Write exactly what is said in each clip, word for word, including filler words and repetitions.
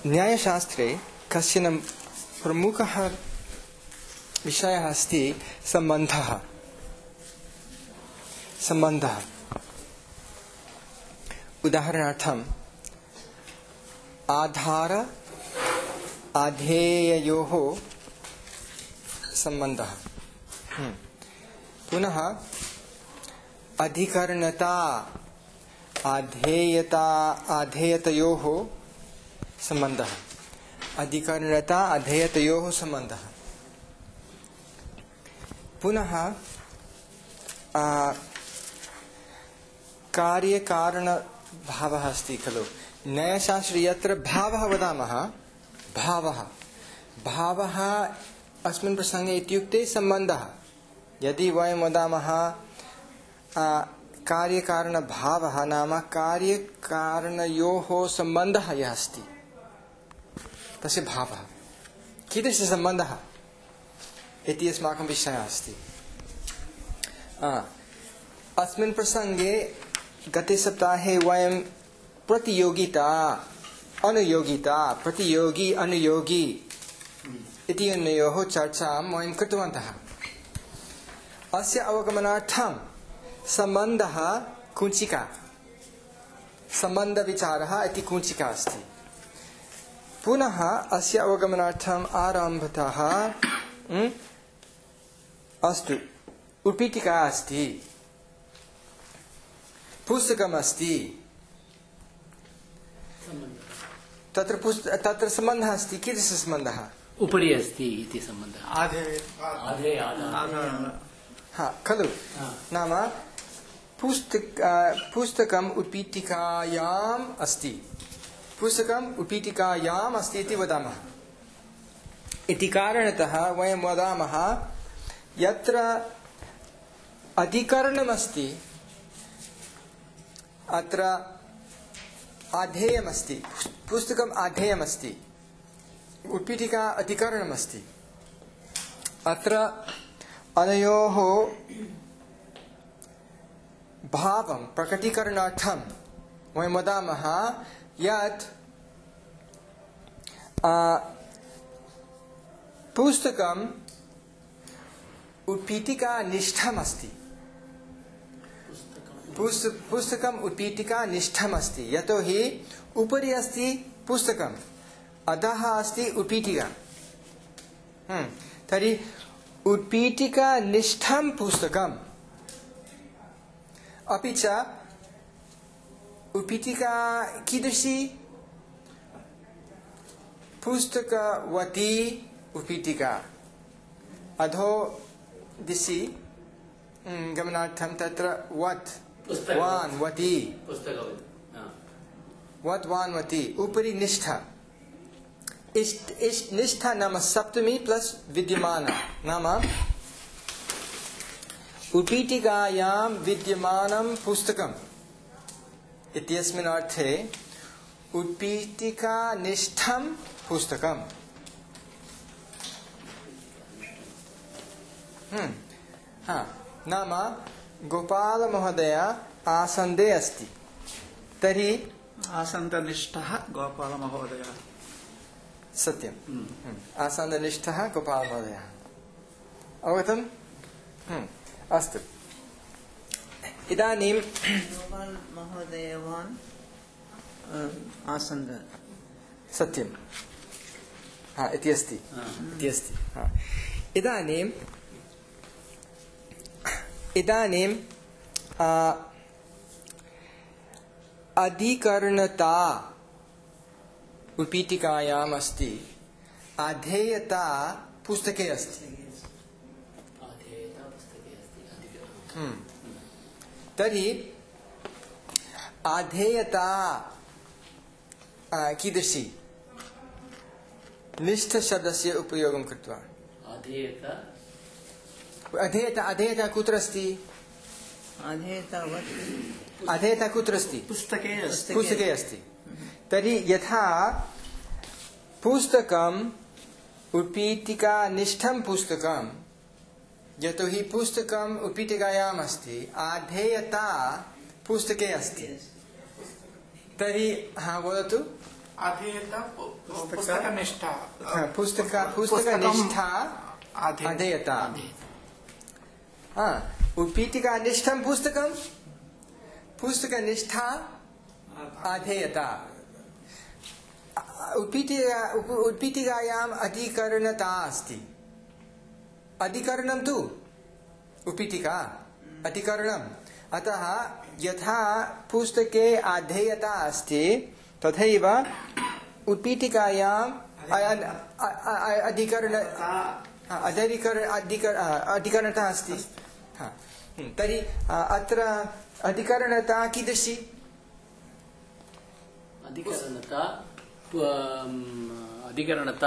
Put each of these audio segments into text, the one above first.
न्यायशास्त्रे कश्चन प्रमुखः विषयः अस्ति सम्बन्धः सम्बन्धः उदाहरणार्थम् आधार आधेययोः सम्बन्धः पुनः अधिकरणता आधेयता आधेयतयोः सम्बन्धः अधिकरणता अधेयतयोः सम्बन्धः पुनः कार्यकारणभावः अस्ति खलु न्यायशास्त्रे यत्र भावः वदामः भावः भावः अस्मिन् प्रसङ्गे इत्युक्ते सम्बन्धः यदि वयं वदामः कार्यकारणभावः नाम कार्यकारणयोः सम्बन्धः यः अस्ति तस्य भावः कीदृशः सम्बन्धः इति अस्माकं विषयः अस्ति। अस्मिन् प्रसङ्गे गते सप्ताहे वयं प्रतियोगिता अनुयोगिता प्रतियोगी अनुयोगी इति अनयोः चर्चां वयं कृतवन्तः। अस्य अवगमनार्थं सम्बन्धः कुञ्चिका सम्बन्धविचारः इति कुञ्चिका अस्ति। पुनः अस्य अवगमनार्थम् आरम्भतः अस्तु उत्पीठिका अस्ति पुस्तकम् अस्ति तत्र पुस्तक तत्र सम्बन्धः अस्ति कीदृशः सम्बन्धः उपरि अस्ति इति सम्बन्धः आधे हा खलु नाम पुस्तक पुस्तकम् उत्पीठिकायाम् अस्ति पुस्तकम् उत्पीठिकायाम् अस्ति इति वदामः इति कारणतः वयं वदामः यत्र अधिकरणमस्ति अत्र आधेयमस्ति पुस्तकम् आधेयमस्ति उत्पीठिका अधिकरणमस्ति अत्र अनयोः भावं प्रकटीकरणार्थं वयं वदामः यत् पुस्तकम् उत्पीठिका निष्ठमस्ति पुस्तकम् उत्पीठिका निष्ठमस्ति यतोहि उपरि अस्ति पुस्तकम् अधः अस्ति उत्पीठिका तर्हि उत्पीठिका निष्ठं पुस्तकम् अपि च उत्पीठिका कीदृशी पुस्तकवती उत्पीठिका अधो दिशि गमनार्थं तत्र वत् वान् वति वत् वान् वति उपरि निष्ठा इष्ट इष्ट निष्ठा नाम सप्तमी प्लस विद्यमान नाम उत्पीठिकायां विद्यमानं पुस्तकम् इत्यस्मिन् अर्थे उत्पीठिका निष्ठं पुस्तकम् हम्म हाँ नाम गोपाल महोदय आसन्दे अस्ति तर्हि आसन्दनिष्ठः गोपाल महोदय सत्यम् आसन्दनिष्ठः गोपाल महोदय अवगतम् अस्तु इदानीं गोपाल महोदयवान् आसन्द सत्यं हा इति अस्ति इति अस्ति हा इदानीं इदानीं अधिकरणता उत्पीठिकायाम् अस्ति आधेयता पुस्तके अस्ति तर्हि आधेयता कीदृशी निष्ठशब्दस्य उपयोगं कृत्वा अधेयता अधेयता अधेयता कुत्र अस्ति अधेयता कुत्र अस्ति पुस्तके अस्ति पुस्तके अस्ति तर्हि यथा पुस्तकम् उत्पीठिका निष्ठं पुस्तकं यतोहि पुस्तकम् उत्पीठिकायाम् अस्ति आधेयता पुस्तके अस्ति तर्हि हा वदतु अधेयता पुस्तकनिष्ठा पुस्तक पुस्तकनिष्ठा अधेयता उत्पीठिकानिष्ठं पुस्तकं पुस्तकनिष्ठा अधेयता उत्पीठिका उत्पीठिकायाम् अधिकरणता अस्ति अधिकरणं तु उत्पीठिका अधिकरणम् अतः यथा पुस्तके अधेयता अस्ति तथैव उत्पीठिकायाम् अधिकरण अधिकरणता अस्ति तर्हि अत्र अधिकरणता कीदृशी अधिकरणता अधिकरणता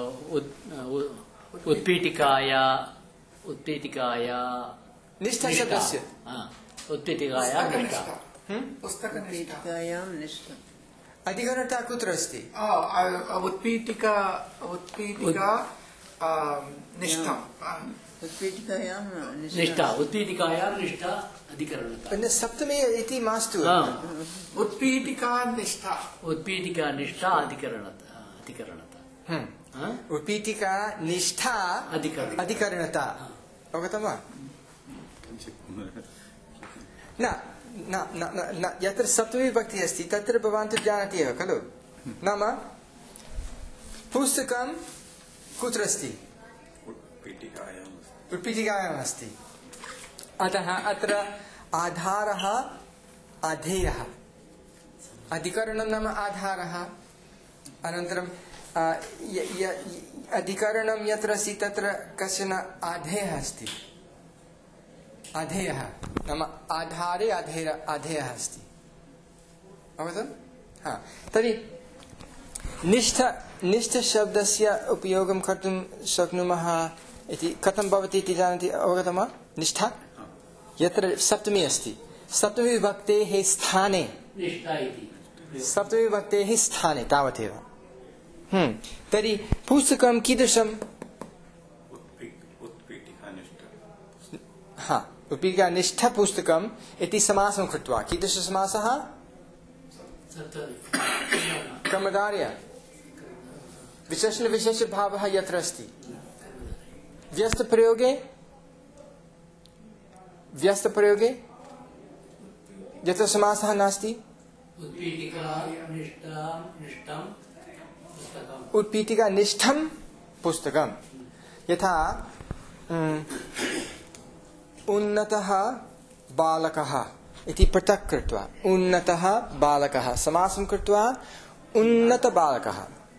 उत्पीठिकाया उत्पीठिकाया निष्ठा शब्दस्य उत्पीठिकाया निष्ठा उत्पीठिकायां निष्ठा अधिकरणता कुत्र अस्ति उत्पीठिका उत्पीठिका निष्ठा उत्पीठिकायां निष्ठा उत्पीठिकायां निष्ठा अधिकरणता सप्तमी इति मास्तु उत्पीठिका निष्ठा उत्पीठिका निष्ठा अधिकरणता अधिकरणता उत्पीठिका निष्ठा अधिकरणता अवगतं वा न न न यत्र सप्तमी विभक्तिः अस्ति तत्र भवान् तु जानाति एव खलु नाम पुस्तकं कुत्र अस्ति उत्पीठिकायाम् अस्ति अतः अत्र आधारः अधेयः अधिकरणं नाम आधारः अनन्तरं अधिकरणं यत्र अस्ति तत्र कश्चन आधेयः अस्ति अधेयः नाम आधारे अधेय अधेयः अस्ति अवगतं हा तर्हि निष्ठ निष्ठशब्दस्य उपयोगं कर्तुं शक्नुमः इति कथं भवति इति जानन्ति अवगतं वा निष्ठा यत्र सप्तमी अस्ति सप्तमी विभक्तेः स्थाने सप्तमी विभक्तेः स्थाने तावदेव तर्हि पुस्तकं कीदृशं हा उत्पीठिकानिष्ठ पुस्तकम् इति समासं कृत्वा कीदृशसमासः कर्मधारय विशेषणविशेषभावः यत्र अस्ति व्यस्तप्रयोगे व्यस्तप्रयोगे यत्र समासः नास्ति उत्पीठिकानिष्ठं पुस्तकं यथा उन्नतः बालकः इति पृथक् कृत्वा उन्नतः बालकः समासं कृत्वा उन्नतबालकः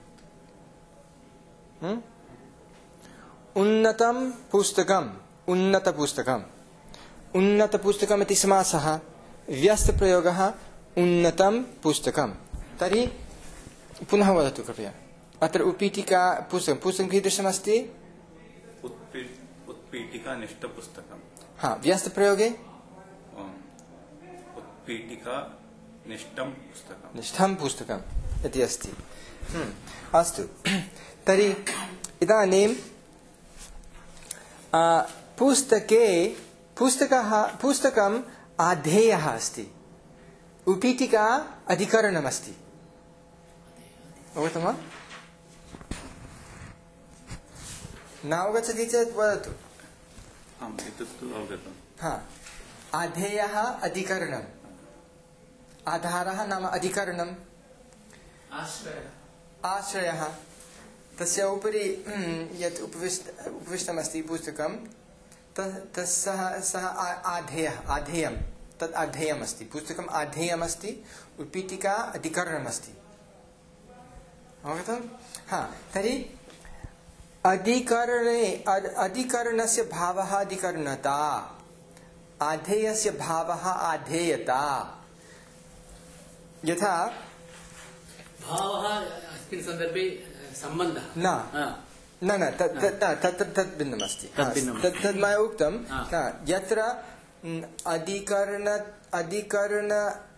उन्नतं पुस्तकम् उन्नतपुस्तकम् उन्नतपुस्तकम् इति समासः व्यस्तप्रयोगः उन्नतं पुस्तकं तर्हि पुनः वदतु कृपया अत्र उत्पीठिका पुस्तकं पुस्तकं कीदृशमस्ति उत्पीठिकानिष्ठपुस्तकम् हाँ व्यस्तप्रयोगे उत्पीठिका निष्ठं पुस्तकम् निष्ठं पुस्तकम् इति अस्ति अस्तु तर्हि इदानीं पुस्तके पुस्तकः पुस्तकम् आधेयः अस्ति उत्पीठिका अधिकरणमस्ति अवगतं वा न अवगच्छति चेत् वदतु आम् एतत्तु अवगतं हा आधेयः अधिकरणम् आधारः नाम अधिकरणम् आश्रयः आश्रयः तस्य उपरि यत् उपविष्ट उपविष्टमस्ति पुस्तकं तस्सः सः आधेयः आधेयं तत् आधेयमस्ति पुस्तकम् आधेयमस्ति उत्पीठिका अधिकरणमस्ति अवगतं हा तर्हि अधिकरणे अधिकरणस्य भावः अधिकरणता आधेयस्य भावः आधेयता यथा भावः अस्मिन् सन्दर्भे सम्बन्धः न न न तत्र तत् भिन्नमस्ति तद् मया उक्तं यत्र अधिकरण अधिकरण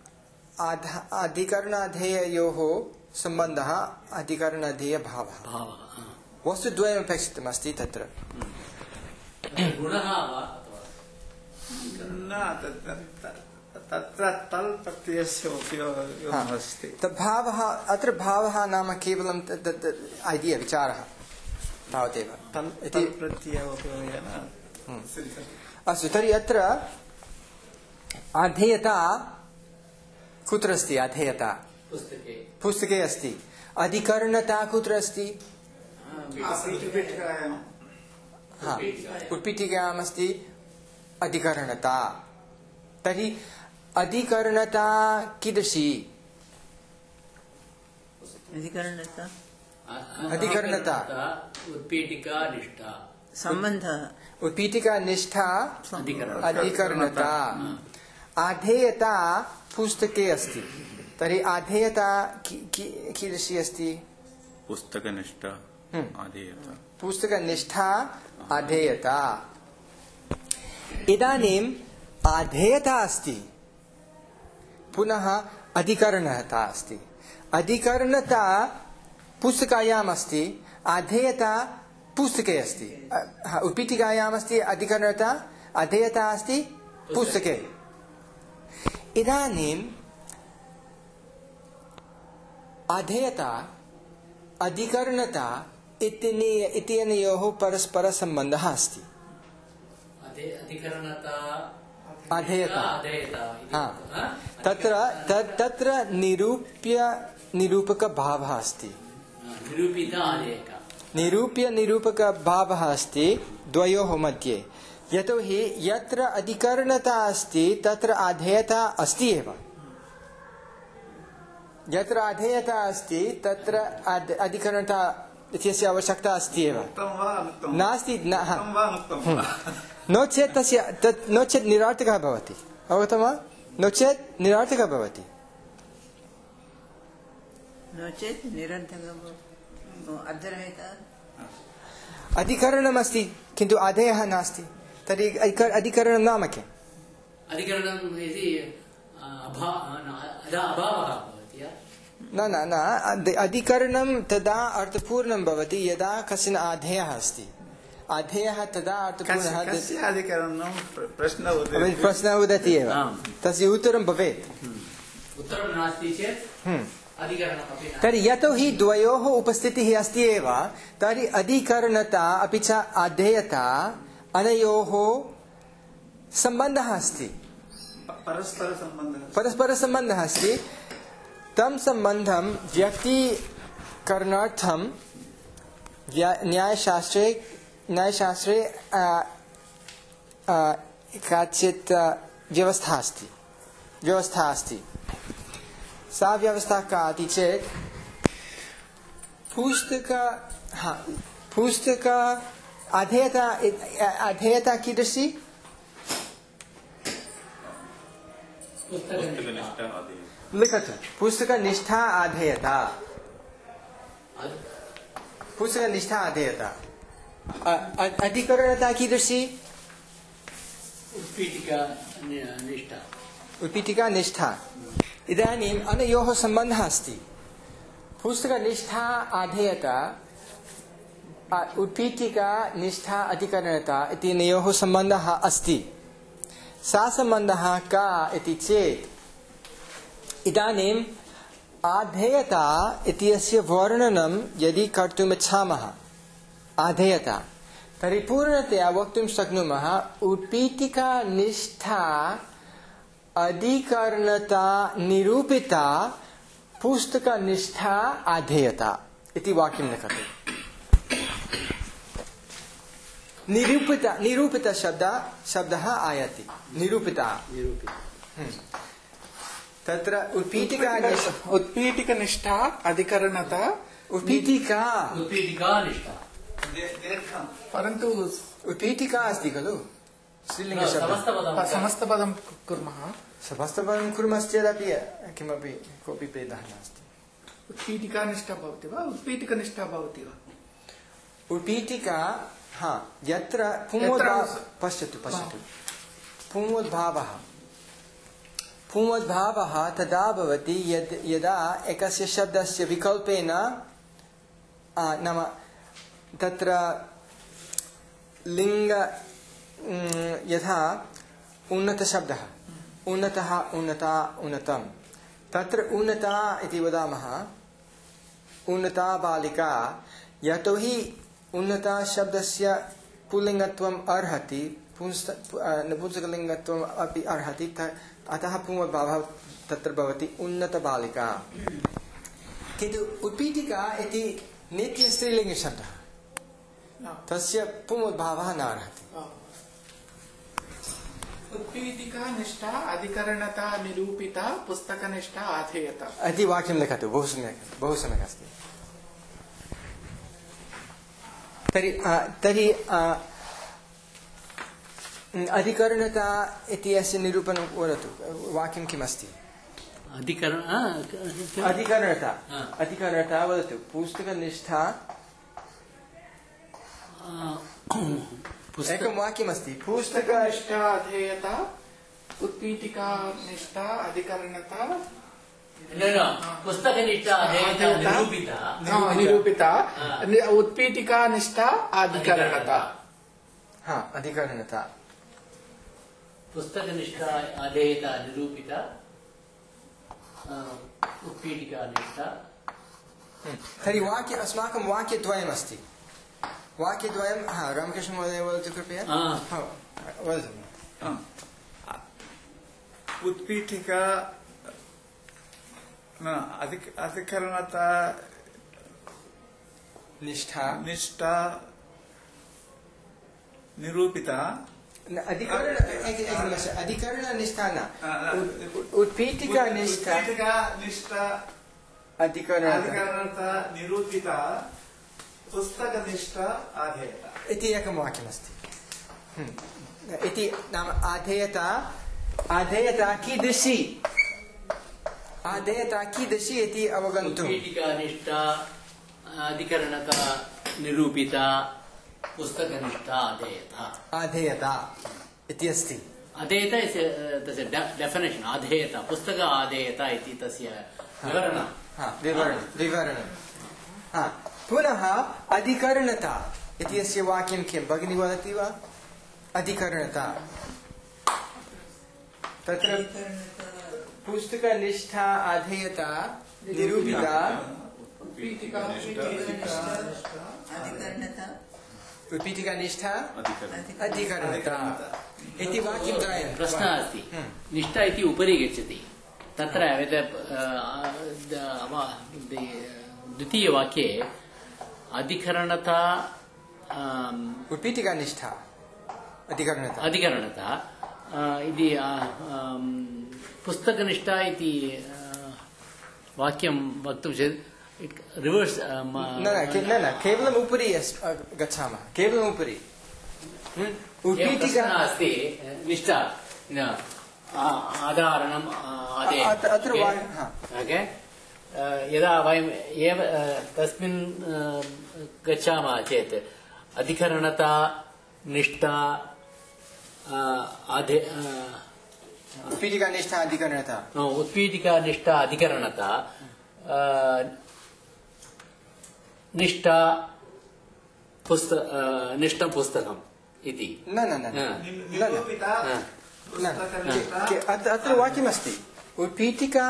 अधिकरणाधेययोः सम्बन्धः अधिकरणाधेयभावः वस्तुद्वयमपेक्षितमस्ति तत्र गुणः वा न तत्र तल् प्रत्ययस्य उपयोगः अस्ति। भावः अत्र भावः नाम केवलं ऐडिया विचारः तावदेव इति प्रत्यय उपयोगेन। अस्तु तर्हि अत्र अधेयता कुत्र अस्ति? अधेयता पुस्तके पुस्तके अस्ति। अधिकरणता कुत्र अस्ति? उत्पीठिकायाम् अस्ति अधिकरणता। तर्हि अधिकरणता कीदृशी? अधिकरणता अधिकरणता उत्पीठिका निष्ठा सम्बन्धः उत्पीठिका निष्ठा अधिकरणता। आधेयता पुस्तके अस्ति। तर्हि आधेयता कीदृशी अस्ति? पुस्तकनिष्ठा आधेयता। पुस्तकनिष्ठा आधेयता। इदानीम् आधेयता अस्ति, पुनः अधिकरणता अस्ति। अधिकरणता पुस्तकायाम् अस्ति, आधेयता पुस्तके अस्ति। उत्पीठिकायाम् अस्ति अधिकरणता, अधेयता अस्ति पुस्तके। इदानीम् अधेयता अधिकरणता इत्यनयोः परस्परसम्बन्धः अस्ति। अधिकरणता अधेयता अधेयता तत्र तत्र निरूप्य निरूपकभावः अस्ति। निरूपित अधेयक निरूप्य निरूपकभावः अस्ति द्वयोः मध्ये। यतोहि यत्र अधिकरणता अस्ति तत्र अधेयता अस्ति एव। यत्र अधेयता अस्ति तत्र अधिकरणता इत्यस्य आवश्यकता अस्ति एव। नास्ति नो चेत् तस्य तत् नो चेत् निरार्थकः भवति। अवगतं वा? नो चेत् निरार्थकः भवति। नो चेत् निरर्थकः अधेयता अधिकरणमस्ति किन्तु अधेयः नास्ति। तर्हि अधिकरणं नाम किम्? अधिकरणम् इति अभावः भवति। न न न अधिकरणं तदा अर्थपूर्णं भवति यदा कश्चन आधेयः अस्ति। आधेयः तदा अर्थपूर्णः। प्रश्नः उदेति एव, तस्य उत्तरं भवेत्। उत्तरं नास्ति चेत् तर्हि यतोहि द्वयोः उपस्थितिः अस्ति एव, तर्हि अधिकरणता अपि च अधेयता अनयोः सम्बन्धः अस्ति, परस्परसम्बन्धः अस्ति। तं सम्बन्धं व्यक्तीकरणार्थं न्यायशास्त्रे न्यायशास्त्रे काचित् व्यवस्था अस्ति व्यवस्था अस्ति सा व्यवस्था का इति चेत् पुस्तक हा पुस्तक अधेयता अधेयता कीदृशी? लिखतु। पुस्तकनिष्ठा अधेयता। पुस्तकनिष्ठा अधेयता। अधिकरणता कीदृशी? उत्पीठिका निष्ठा उत्पीठिका निष्ठा। इदानीम् अनयोः सम्बन्धः अस्ति। पुस्तकनिष्ठा अधेयता उत्पीठिका निष्ठा अधिकरणता इत्यनयोः सम्बन्धः अस्ति। सा सम्बन्धः का इति चेत् इदानीम् आधेयता इत्यस्य वर्णनं यदि कर्तुम् इच्छामः आधेयता, तर्हि पूर्णतया वक्तुं शक्नुमः उत्पीठिका निष्ठा अधिकरणता निरूपिता पुस्तकनिष्ठा आधेयता इति वाक्यं लिखतु। निरूपिता निरूपिता शब्द शब्दः आयाति। निरूपिता तत्र उत्पीठिका उत्पीठिकनिष्ठा अधिकरणता उत्पीठिका उत्पीठिका निष्ठा परन्तु उत्पीठिका अस्ति खलु स्त्रीलिङ्गशब्दः। समस्तपदं कुर्मः। समस्तपदं कुर्मश्चेदपि किमपि कोऽपि भेदः नास्ति। उत्पीठिका निष्ठा भवति वा उत्पीठिकनिष्ठा भवति वा? उत्पीठिका हा यत्र पुंवद्भावः पश्यतु पश्यतु पुंवद्भावः पुंवद्भावः तदा भवति यद् यदा एकस्य शब्दस्य विकल्पेन नाम तत्र लिङ्ग यथा उन्नतशब्दः उन्नतः उन्नता उन्नतं तत्र उन्नता इति वदामः उन्नता बालिका यतोहि उन्नता शब्दस्य पुल्लिङ्गत्वम् अर्हति नपुंसकलिङ्गत्वम् अपि अर्हति अतः पुंवद्भावः तत्र भवति उन्नतबालिका किन्तु उत्पीठिका इति नित्यस्त्रीलिङ्गशब्दः तस्य पुंवद्भावः न अर्हति उत्पीठिका निष्ठा अधिकरणता निरूपिता पुस्तकनिष्ठा आधेयता इति वाक्यं लिखतु बहु सम्यक् बहु सम्यक् अस्ति तर्हि तर्हि अधिकरणता इति अस्य निरूपणं वदतु वाक्यं किमस्ति अधिकरण अधिकरणता अधिकरणता वदतु पुस्तकनिष्ठा एकं वाक्यमस्ति पुस्तकनिष्ठा अधेयता उत्पीठिका निष्ठा अधिकरणता पुस्तकनिष्ठा निरूपिता निरूपिता उत्पीठिका निष्ठा अधिकरणता हाँ अधिकरणता पुस्तकनिष्ठा अधेयता निरूपिता उत्पीठिका निष्ठा तर्हि वाक्य अस्माकं वाक्यद्वयमस्ति वाक्यद्वयं हा रामकृष्ण महोदय वदतु कृपया वदतु उत्पीठिका अधिकरणता निष्ठा निष्ठा निरूपिता अधिकरण अधिकरण निष्ठा न उत्पीठिका निष्ठा निष्ठा अधिकरणता निरूपिता पुस्तकनिष्ठा आधेयता इति एकं वाक्यमस्ति इति नाम आधेयता आधेयता कीदृशी आधेयता कीदृशी इति अवगन्तुम् उत्पीठिका निष्ठा अधिकरणता निरूपिता पुस्तकनिष्ठा आधेयता आधेयता इति अस्ति अधेयता तस्य डेफिनेशन् आधेयता पुस्तक आधेयता इति तस्य विवरणं विवरणं विवरणं पुनः अधिकरणता इति अस्य वाक्यं किं भगिनी वदति वा अधिकरणता तत्र पुस्तकनिष्ठा आधेयता निरूपिता उत्पीठिका निष्ठा अधिकरणता इति वाक्यं त्रयं प्रश्नः अस्ति निष्ठा इति उपरि गच्छति तत्र द्वितीयवाक्ये अधिकरणता उत्पीठिका निष्ठा अधिकरणता अधिकरणता इति पुस्तकनिष्ठा इति वाक्यं वक्तुं चेत् रिवर्स् न न न केवलम् उपरि गच्छामः केवलम् उपरि उत्पीठिका अस्ति निष्ठा आधारणम् अत्र ओके यदा वयम् एव तस्मिन् गच्छामः चेत् अधिकरणता निष्ठा उत्पीठिका निष्ठा अधिकरणता उत्पीठिका निष्ठा अधिकरणता निष्ठा पुस्त निष्ठं पुस्तकम् इति न न न अत्र वाक्यमस्ति उत्पीठिका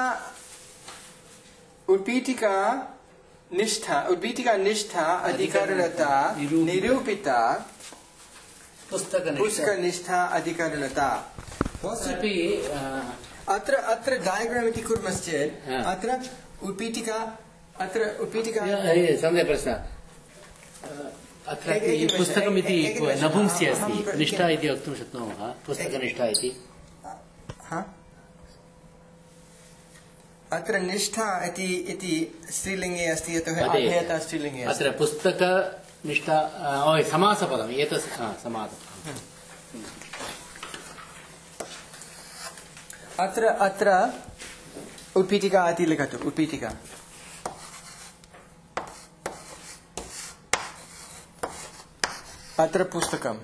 उत्पीठिका निष्ठा उत्पीठिका निष्ठा अधिकरणता निरूपिता पुस्तकनिष्ठा अधिकरणता अत्र अत्र डायग्राम् इति कुर्मश्चेत् अत्र उत्पीठिका अत्र उत्पीठिका सम्यक् प्रश्नः अत्र पुस्तकम् इति नपुंसि अस्ति निष्ठा इति वक्तुं शक्नुमः पुस्तकनिष्ठा इति अत्र निष्ठा इति इति स्त्रीलिङ्गे अस्ति यतोहि आधेयता स्त्रीलिङ्गे अस्ति अत्र पुस्तकनिष्ठा समासपदम् एतत् समासपदम् अत्र अत्र उत्पीठिका इति लिखतु उत्पीठिका अत्र पुस्तकम्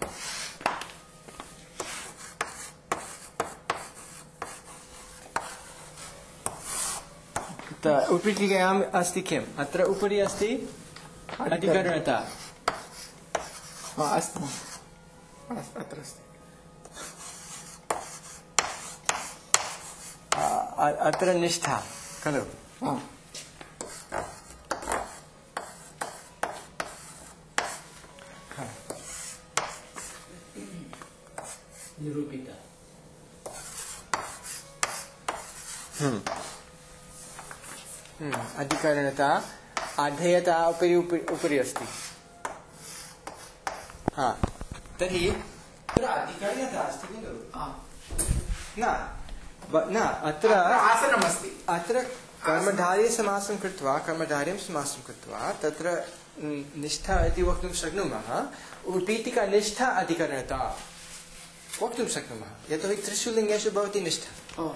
उत्पीठिकायाम् अस्ति किम् अत्र उपरि अस्ति अधिकरणता अस्तु अत्र अस्ति अत्र निष्ठा खलु निरूपिता हम्म हम्म अधिकरणता आधेयता उपरि उपरि अस्ति हा तर्हि अत्र अधिकरणता अस्ति खलु न न अत्र आसनमस्ति अत्र कर्मधारय समासं कृत्वा कर्मधारयं समासं कृत्वा तत्र निष्ठा इति वक्तुं शक्नुमः उत्पीठिका निष्ठा अधिकरणता वक्तुं शक्नुमः यतोहि त्रिषु लिङ्गेषु भवति निष्ठा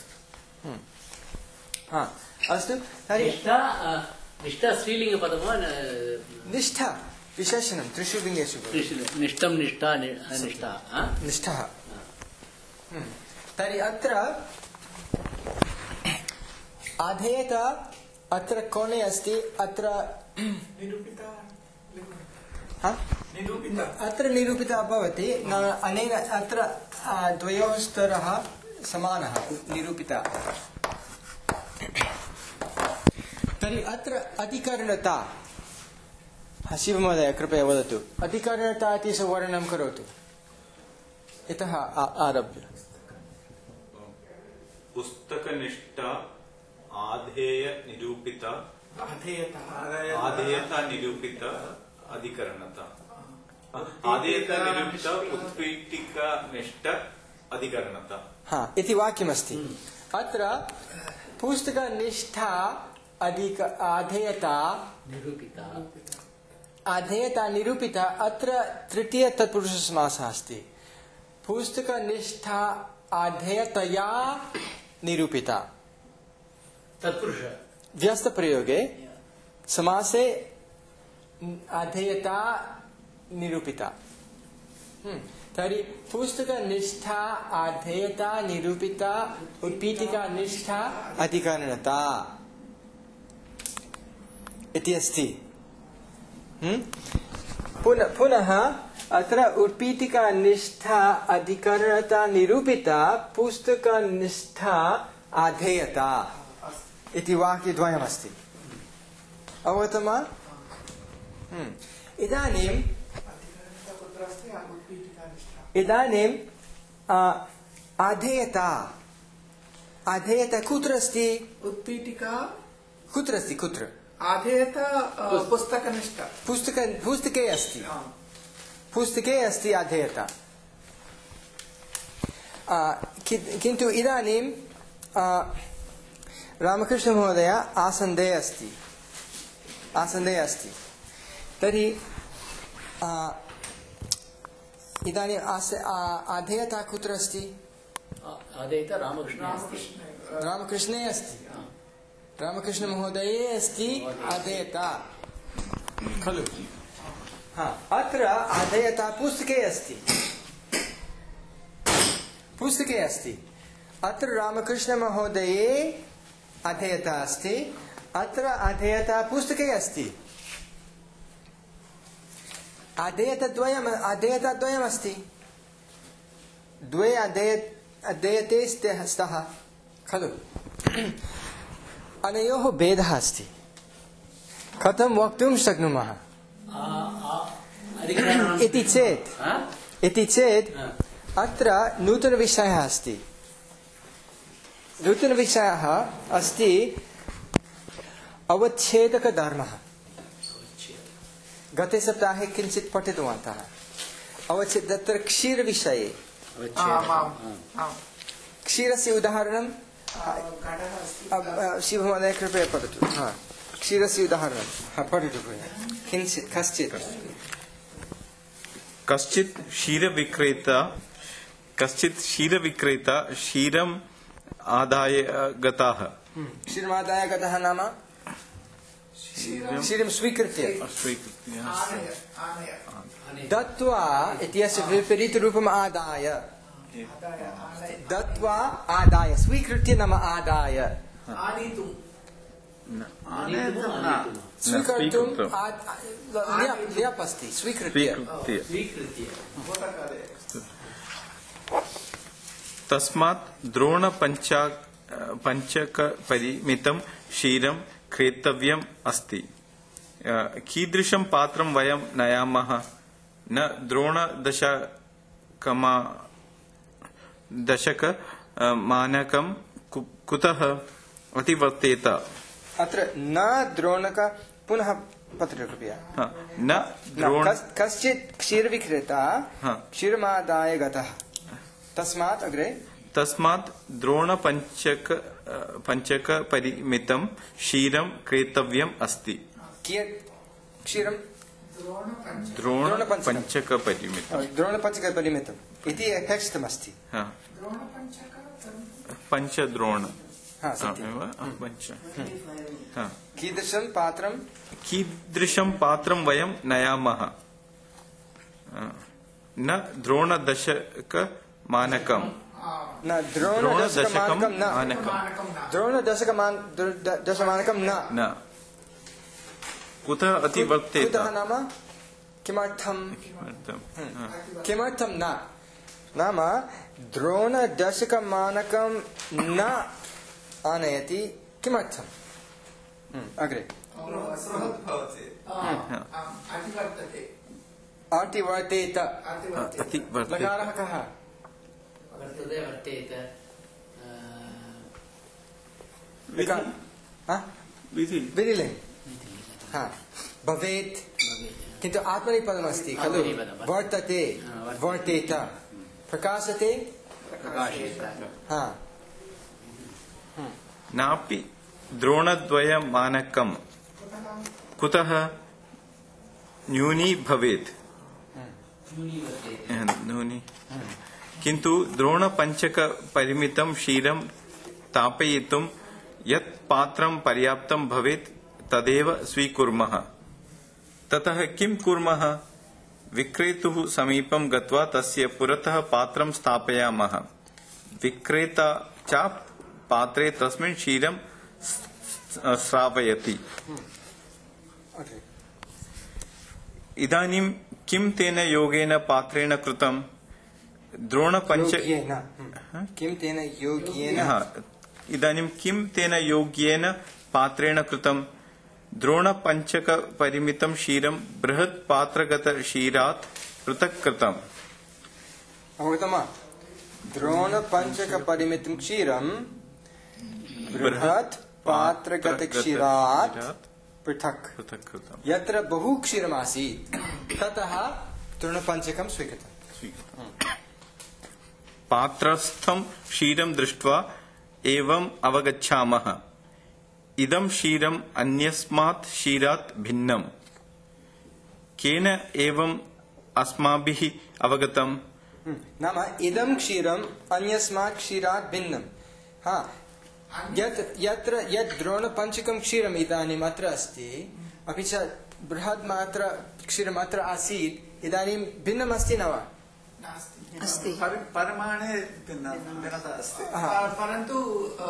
हा अस्तु तर्हि निष्ठा निष्ठा स्त्रीलिङ्गपदं वा निष्ठा विशेषणं त्रिषु लिङ्गेषु निष्ठं निष्ठा निष्ठा निष्ठः तर्हि अत्र आधेयता अत्र कोणे अस्ति अत्र निरूपिता निरूपिता अत्र निरूपिता भवति अनेन अत्र द्वयोः स्तरः समानः निरूपिता तर्हि अत्र अधिकरणता शिवमहोदय कृपया वदतु अधिकरणता इति वर्णनं करोतु इतः आरभ्य पुस्तकनिष्ठा आधेय निरूपिता आधेयता आधेयता निरूपिता अधिकरणता आधेयता निरूपिता उत्पीठिका निष्ठा अधिकरणता हा इति वाक्यमस्ति अत्र पुस्तकनिष्ठा अधिक आधेयता निरूपिता आधेयता निरूपिता अत्र तृतीय तत्पुरुषसमासः अस्ति पुस्तकनिष्ठा आधेयतया निरूपिता तत्पुरुष व्यस्तप्रयोगे समासे आधेयता निरूपिता तर्हि पुस्तकनिष्ठा आधेयता निरूपिता उत्पीठिका निष्ठा अधिकरणता इति अस्ति पुनः पुनः अत्र उत्पीठिका निष्ठा अधिकरणता निरूपिता पुस्तकनिष्ठा आधेयता इति वाक्यद्वयमस्ति अवगतं वा इदानीं इदानीं आधेयता आधेयता कुत्र अस्ति उत्पीठिका कुत्र अस्ति कुत्र आधेयता पुस्तकनिष्ठा पुस्तक पुस्तके अस्ति पुस्तके अस्ति आधेयता किन्तु इदानीं रामकृष्णमहोदय आसन्दे अस्ति आसन्दे अस्ति तर्हि इदानीम् आधेयता कुत्र अस्ति आधेयता रामकृष्णे अस्ति रामकृष्णे अस्ति रामकृष्णमहोदये अस्ति आधेयता खलु अत्र आधेयता पुस्तके अस्ति पुस्तके अस्ति अत्र रामकृष्णमहोदये आधेयता अस्ति अत्र आधेयता पुस्तके अस्ति आधेयताद्वयम् आधेयताद्वयमस्ति द्वे अधेय अधेयते स्तः खलु अनयोः भेदः अस्ति कथं वक्तुं शक्नुमः इति चेत् इति चेत् अत्र नूतनविषयः अस्ति नूतनविषयः अस्ति अवच्छेदकधर्मः गते सप्ताहे किञ्चित् पठितवन्तः अवच्छेद तत्र क्षीरविषये क्षीरस्य उदाहरणं शिवमहोदय कृपया पठतु क्षीरस्य उदाहरणं पठतु किञ्चित् कश्चित् कश्चित् क्षीरविक्रेता कश्चित् क्षीरविक्रेता क्षीरम् आदाय गतः क्षीरमादाय गतः नाम क्षीरं स्वीकृत्य दत्वा इत्यस्य विपरीतरूपम् आदाय दत्वा आदाय स्वीकृत्य नाम आदाय स्वीकर्तुं ल्यप् अस्ति स्वीकृत्य तस्मात् द्रोणपञ्चा द्रोणपञ्चकपरिमितं क्षीरं क्रेतव्यम् अस्ति। कीदृशं पात्रं वयं नयामः? न द्रोणदशकमा दशक मानकं कुतः अतिवर्तेत? अत्र न द्रोणक पुनः पत्र कृपया। न द्रोण कश्चित् क्षीरविक्रेता क्षीरमादाय गतः, तस्मात् अग्रे तस्मात् द्रोणपञ्चक पञ्चकपरिमितं क्षीरं क्रेतव्यम् अस्ति। कियत् क्षीरं? द्रोणपञ्चकपरिमितं द्रोणपञ्चकपरिमितम् इति अपेक्षितमस्ति। पञ्चद्रोण पञ्च। कीदृशं पात्रं कीदृशं पात्रं वयं नयामः? न द्रोणदशकमानकं न द्रोणदशकमानकं न द्रोणदशकमानकं न न कुतः अतिवर्तेत? कुतः नाम किमर्थं? किमर्थं न नाम द्रोणदशकमानकं न आनयति किमर्थम्? अग्रे अतिवर्तेत। लकारः कः? विधिलिङ्ग् भवेत्, किन्तु आत्मनेपदमस्ति खलु। वर्तते वर्तेत, प्रकाशते नापि द्रोणद्वयमानकं कुतः न्यूनी भवेत्? न्यूनी किन्तु द्रोणपञ्चकपरिमितं क्षीरं तापयितुं यत् पात्रं पर्याप्तं भवेत् तदेव स्वीकुर्मः। ततः किं कुर्मः? विक्रेतुः समीपं गत्वा तस्य पुरतः पात्रं स्थापयामः। विक्रेता च पात्रे तस्मिन् क्षीरं श्रावयति। इदानीं किं तेन योगेन पात्रेण कृतं? द्रोणपञ्च किं तेन योग्येन इदानीं किं तेन योग्येन पात्रेण कृतं? द्रोणपञ्चकपरिमितं क्षीरं बृहत् पात्रगतक्षीरात् पृथक् कृतम्। अवगतं वा? द्रोणपञ्चकपरिमितं क्षीरं बृहत् पात्रगतक्षीरात् पृथक् कृतम्। यत्र बहु क्षीरमासीत् ततः द्रोणपञ्चकं स्वीकृतम्। पात्रस्थं क्षीरं दृष्ट्वा एवम् अवगच्छामः, इदं क्षीरम् अन्यस्मात् क्षीरात् भिन्नम्। केन एवम् अस्माभिः अवगतम्? नाम इदं क्षीरम् अन्यस्मात् क्षीरात् भिन्नम्। हा, यत् यत्र यत् द्रोणपञ्चकं क्षीरम् इदानीम् अत्र अस्ति, अपि च बृहत् मात्र क्षीरम् अत्र आसीत्, इदानीं भिन्नम् अस्ति न वा? अस्ति, परिमाणे भिन्नता अस्ति, परन्तु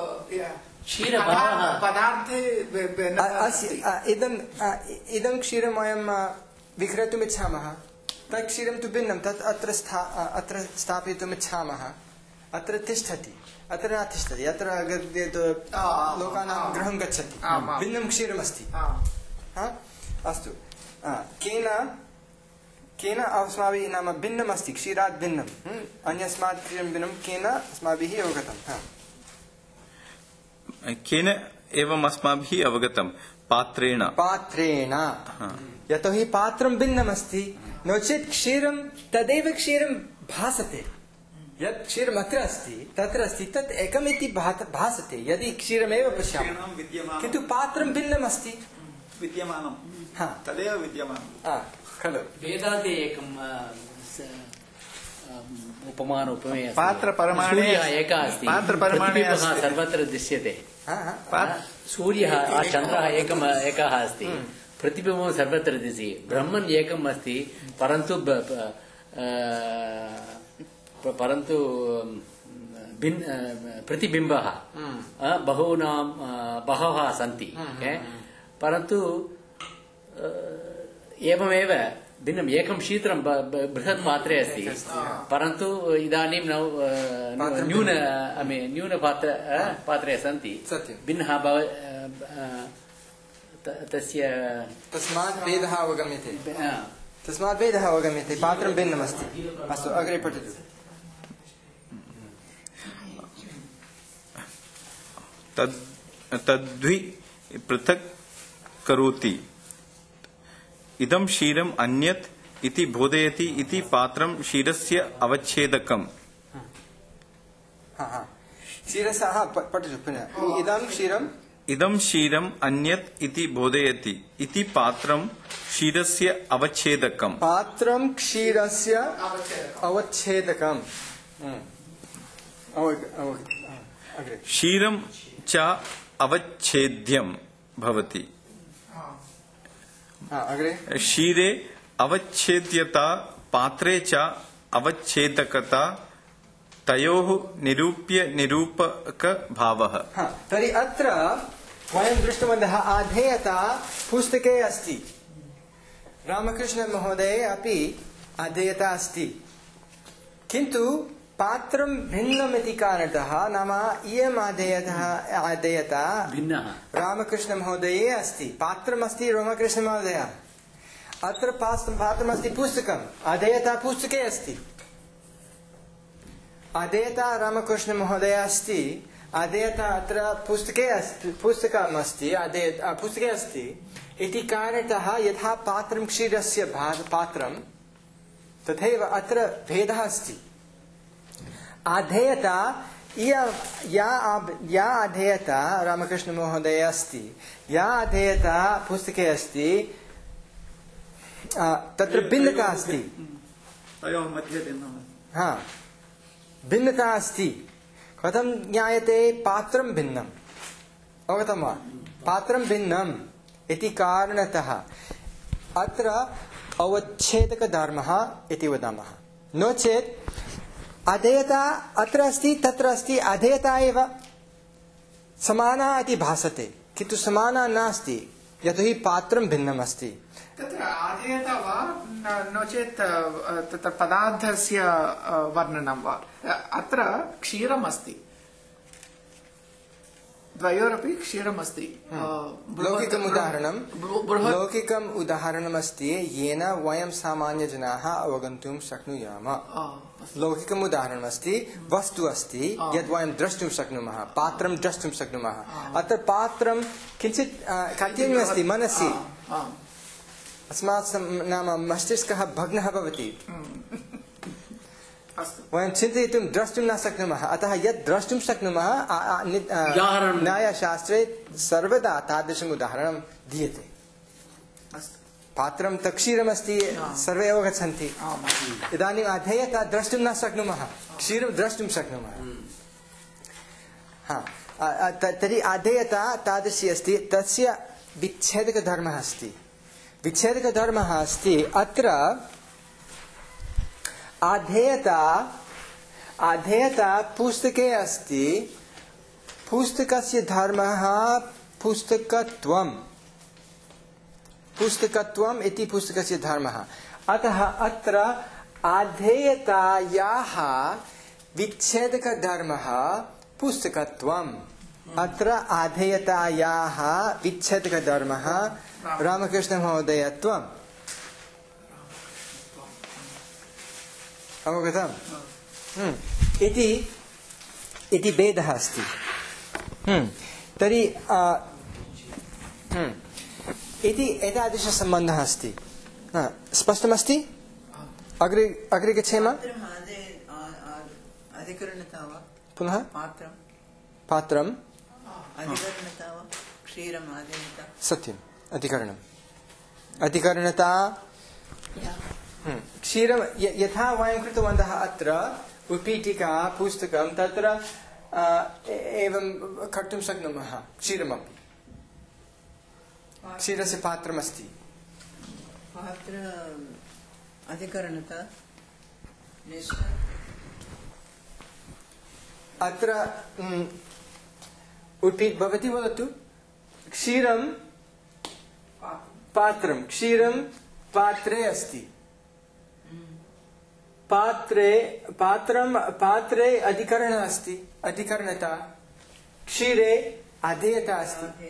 पदार्थे इदं इदं क्षीरं वयं विक्रेतुम् इच्छामः, तत् क्षीरं तु भिन्नं, तत् अत्र स्था अत्र स्थापयितुम् इच्छामः। अत्र तिष्ठति, अत्र न तिष्ठति, अत्र लोकानां गृहं गच्छति, भिन्नं क्षीरमस्ति। अस्तु, केन केन अस्माभिः नाम भिन्नमस्ति, क्षीरात् भिन्नम्, अन्यस्मात् क्षीरं भिन्नं, केन अस्माभिः अवगतम्? केन एवम् अस्माभिः अवगतम्? पात्रेण। पात्रेण, यतोहि पात्रं भिन्नमस्ति, नो चेत् क्षीरं तदेव क्षीरं भासते। यत् क्षीरम् अत्र अस्ति तत्र अस्ति, तत् एकमिति भासते यदि क्षीरमेव पश्यामः, किन्तु पात्रं भिन्नमस्ति, विद्यमानं तदेव विद्यमानं खलु। वेदान्ते एकम् उपमान उपमेय पात्रपरिमाणे एकः अस्ति, प्रतिबिम्बः सर्वत्र दृश्यते। सूर्यः चन्द्रः एकम् एकः अस्ति, प्रतिबिम्बं सर्वत्र दिशि। ब्रह्मन् एकम् अस्ति, परन्तु परन्तु भिन्न प्रतिबिम्बः बहूनां बहवः सन्ति, परन्तु एवमेव भिन्नम् एकं शीतलं बृहत् पात्रे अस्ति परन्तु इदानीं न्यून न्यूनपात्र पात्रे सन्ति भिन्नः तस्य तस्मात् भेदः अवगम्यते तस्मात् भेदः अवगम्यते पात्रं भिन्नमस्ति अस्तु अग्रे पठतु तद् तद्वि पृथक् करोति इदं क्षीरम् अन्यत् इति बोधयति इति पात्रं क्षीरस्य अवच्छेदकम् क्षीरस्य पठतु पुनः इदं क्षीरम् इदं क्षीरम् अन्यत् इति बोधयति इति पात्रं क्षीरस्य अवच्छेदकम् पात्रं क्षीरस्य अवच्छेदकम् क्षीरं च अवच्छेद्यं भवति क्षीरे अवच्छेद्यता पात्रे च अवच्छेदकता तयोः निरूप्य निरूपक भावः तर्हि अत्र वयं दृष्टवन्तः आधेयता पुस्तके अस्ति रामकृष्ण महोदये अपि आधेयता अस्ति किन्तु पात्रं भिन्नम् इति कारणतः नाम इयम् आधेयता आधेयता भिन्नः रामकृष्ण महोदये अस्ति पात्रमस्ति रामकृष्ण महोदय अत्र पात्रमस्ति पुस्तकम् आधेयता पुस्तके अस्ति आधेयता रामकृष्ण महोदय अस्ति आधेयता अत्र पुस्तके अस्ति पुस्तकमस्ति आधेयता पुस्तके अस्ति इति कारणतः यथा पात्रं क्षीरस्य पात्रं तथैव अत्र भेदः अस्ति आधेयता या या आधेयता रामकृष्ण महोदय अस्ति या आधेयता पुस्तके अस्ति तत्र भिन्नता अस्ति हाँ भिन्नता अस्ति कथं ज्ञायते पात्रं भिन्नम् अवगतं वा पात्रं भिन्नम् इति कारणतः अत्र अवच्छेदकधर्मः इति वदामः नो चेत् अधेयता अत्र अस्ति तत्र अस्ति अधेयता एव समाना इति भासते किन्तु समाना नास्ति यतोहि पात्रं भिन्नम् अस्ति तत्र आधेयता वा नो चेत् तत्र पदार्थस्य वर्णनं वा अत्र क्षीरम् अस्ति द्वयोरपि क्षीरम् अस्ति लौकिकम् उदाहरणं लौकिकम् उदाहरणम् अस्ति येन वयं सामान्यजनाः अवगन्तुं शक्नुयाम लौकिकम् उदाहरणम् अस्ति वस्तु अस्ति यद् वयं द्रष्टुं शक्नुमः पात्रं द्रष्टुं शक्नुमः अत्र पात्रं किञ्चित् कठिनम् अस्ति मनसि अस्माकं नाम मस्तिष्कः भग्नः भवति वयं चिन्तयितुं द्रष्टुं न शक्नुमः अतः यत् द्रष्टुं शक्नुमः न्यायशास्त्रे सर्वदा तादृशम् उदाहरणं दीयते पात्रं क्षीरमस्ति सर्वे अवगच्छन्ति इदानीम् अधेयता द्रष्टुं न शक्नुमः क्षीरं द्रष्टुं शक्नुमः हा तर्हि अधेयता तादृशी अस्ति तस्य विच्छेदकधर्मः अस्ति विच्छेदकधर्मः अस्ति अत्र आधेयता आधेयता पुस्तके अस्ति पुस्तकस्य धर्मः पुस्तकत्वम् पुस्तकत्वम् इति पुस्तकस्य धर्मः अतः अत्र आधेयतायाः विच्छेदकधर्मः पुस्तकत्वम् अत्र आधेयतायाः विच्छेदकधर्मः रामकृष्णमहोदयत्वम् अवगतम् इति इति भेदः अस्ति तर्हि इति एतादृशसम्बन्धः अस्ति स्पष्टमस्ति अग्रे अग्रे गच्छेम पुनः पात्रं सत्यम् अधिकरणम् अधिकरणता क्षीरं यथा वयं कृतवन्तः अत्र उत्पीठिका पुस्तकं तत्र एवं कर्तुं शक्नुमः क्षीरमपि क्षीरस्य पात्रमस्ति पात्र अधिकरणता अत्र उत्पीठ भवति वदतु क्षीरं पात्रं क्षीरं पात्रे अस्ति पात्रे पात्रं पात्रे अधिकरणम् अस्ति अधिकरणता क्षीरे अधेयता अस्ति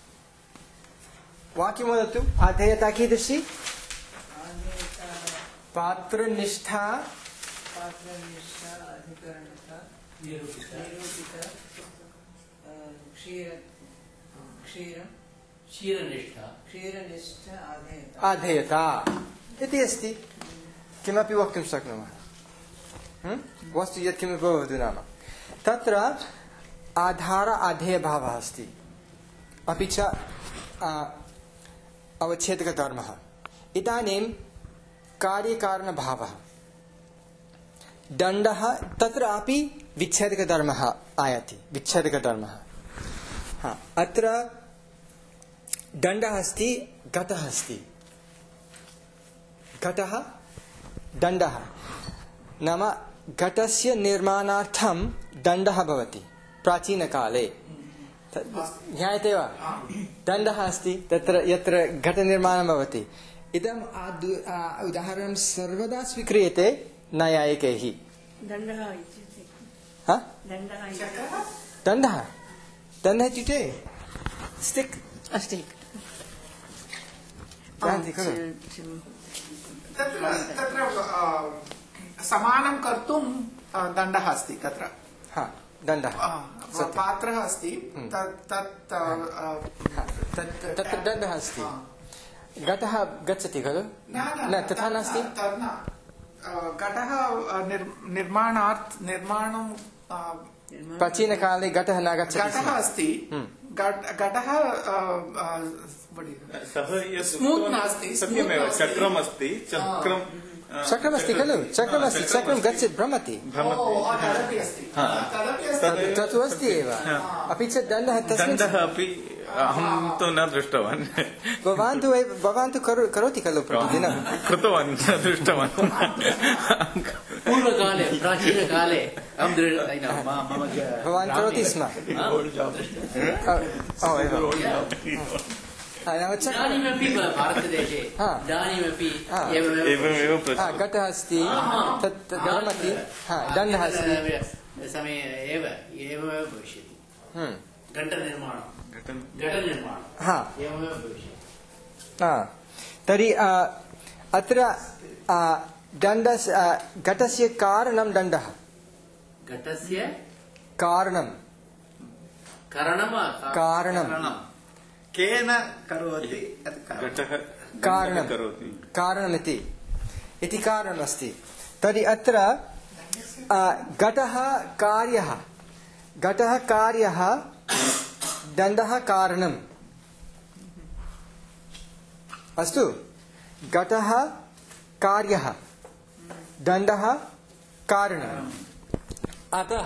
वाक्यं वदतु अधेयता कीदृशी पात्रनिष्ठा पात्रनिष्ठा अधिकरणता निरूपिता क्षीर क्षीरं क्षीरनिष्ठा क्षीरनिष्ठा आधेयता आधेयता इति अस्ति किमपि वक्तुं शक्नुमः वस्तु यत्किमपि भवतु नाम तत्र आधार आधेयभावः अस्ति अपि च अवच्छेदकधर्मः इदानीं कार्यकारणभावः दण्डः तत्रापि विच्छेदकधर्मः आयाति विच्छेदकधर्मः हा अत्र दण्डः अस्ति घटः अस्ति घटः दण्डः नाम घटस्य निर्माणार्थं दण्डः भवति प्राचीनकाले ज्ञायते वा दण्डः अस्ति तत्र यत्र घटनिर्माणं भवति इदम् उदाहरणं सर्वदा स्वीक्रियते नैयायिकैः दण्डः इत्युक्ते हा दण्डः दण्डः दण्डः इत्युक्ते स्टिक् अस्ति जानति खलु तत्र तत्र समानं कर्तुं दण्डः अस्ति तत्र हा दण्डः पात्रः अस्ति तत्र दण्डः अस्ति घटः गच्छति खलु न तथा नास्ति घटः निर्माणार्थ निर्माणं प्राचीनकाले घटः न गच्छति घटः अस्ति घटः स्मूत् नास्ति सत्यमेव चक्रमस्ति चक्रं चक्रमस्ति खलु चक्रमस्ति चक्रं गच्छति भ्रमति तत्तु अस्ति एव अपि च दण्डः दण्डः अपि अहं तु न दृष्टवान् भवान् तु भवान् तु करोति खलु प्रतिदिनं कृतवान् न दृष्टवान् पूर्वकाले प्राचीनकाले अहं भवान् करोति स्म इदानीमपि भारतदेशे इदानीमपि एवमेव घटः अस्ति तत् भ्रमति दण्डः अस्ति समये एव एवमेव भविष्यति घटनिर्माणं घटनिर्माणं एवमेव भविष्यति तर्हि अत्र दण्डस्य घटस्य कारणं दण्डः घटस्य कारणं कारणं केन करोति कारणं कारणमिति इति कारणमस्ति तर्हि अत्र घटः कार्यः घटः कार्यः दण्डः कारणम् अस्तु घटः कार्यः दण्डः कारणम् अतः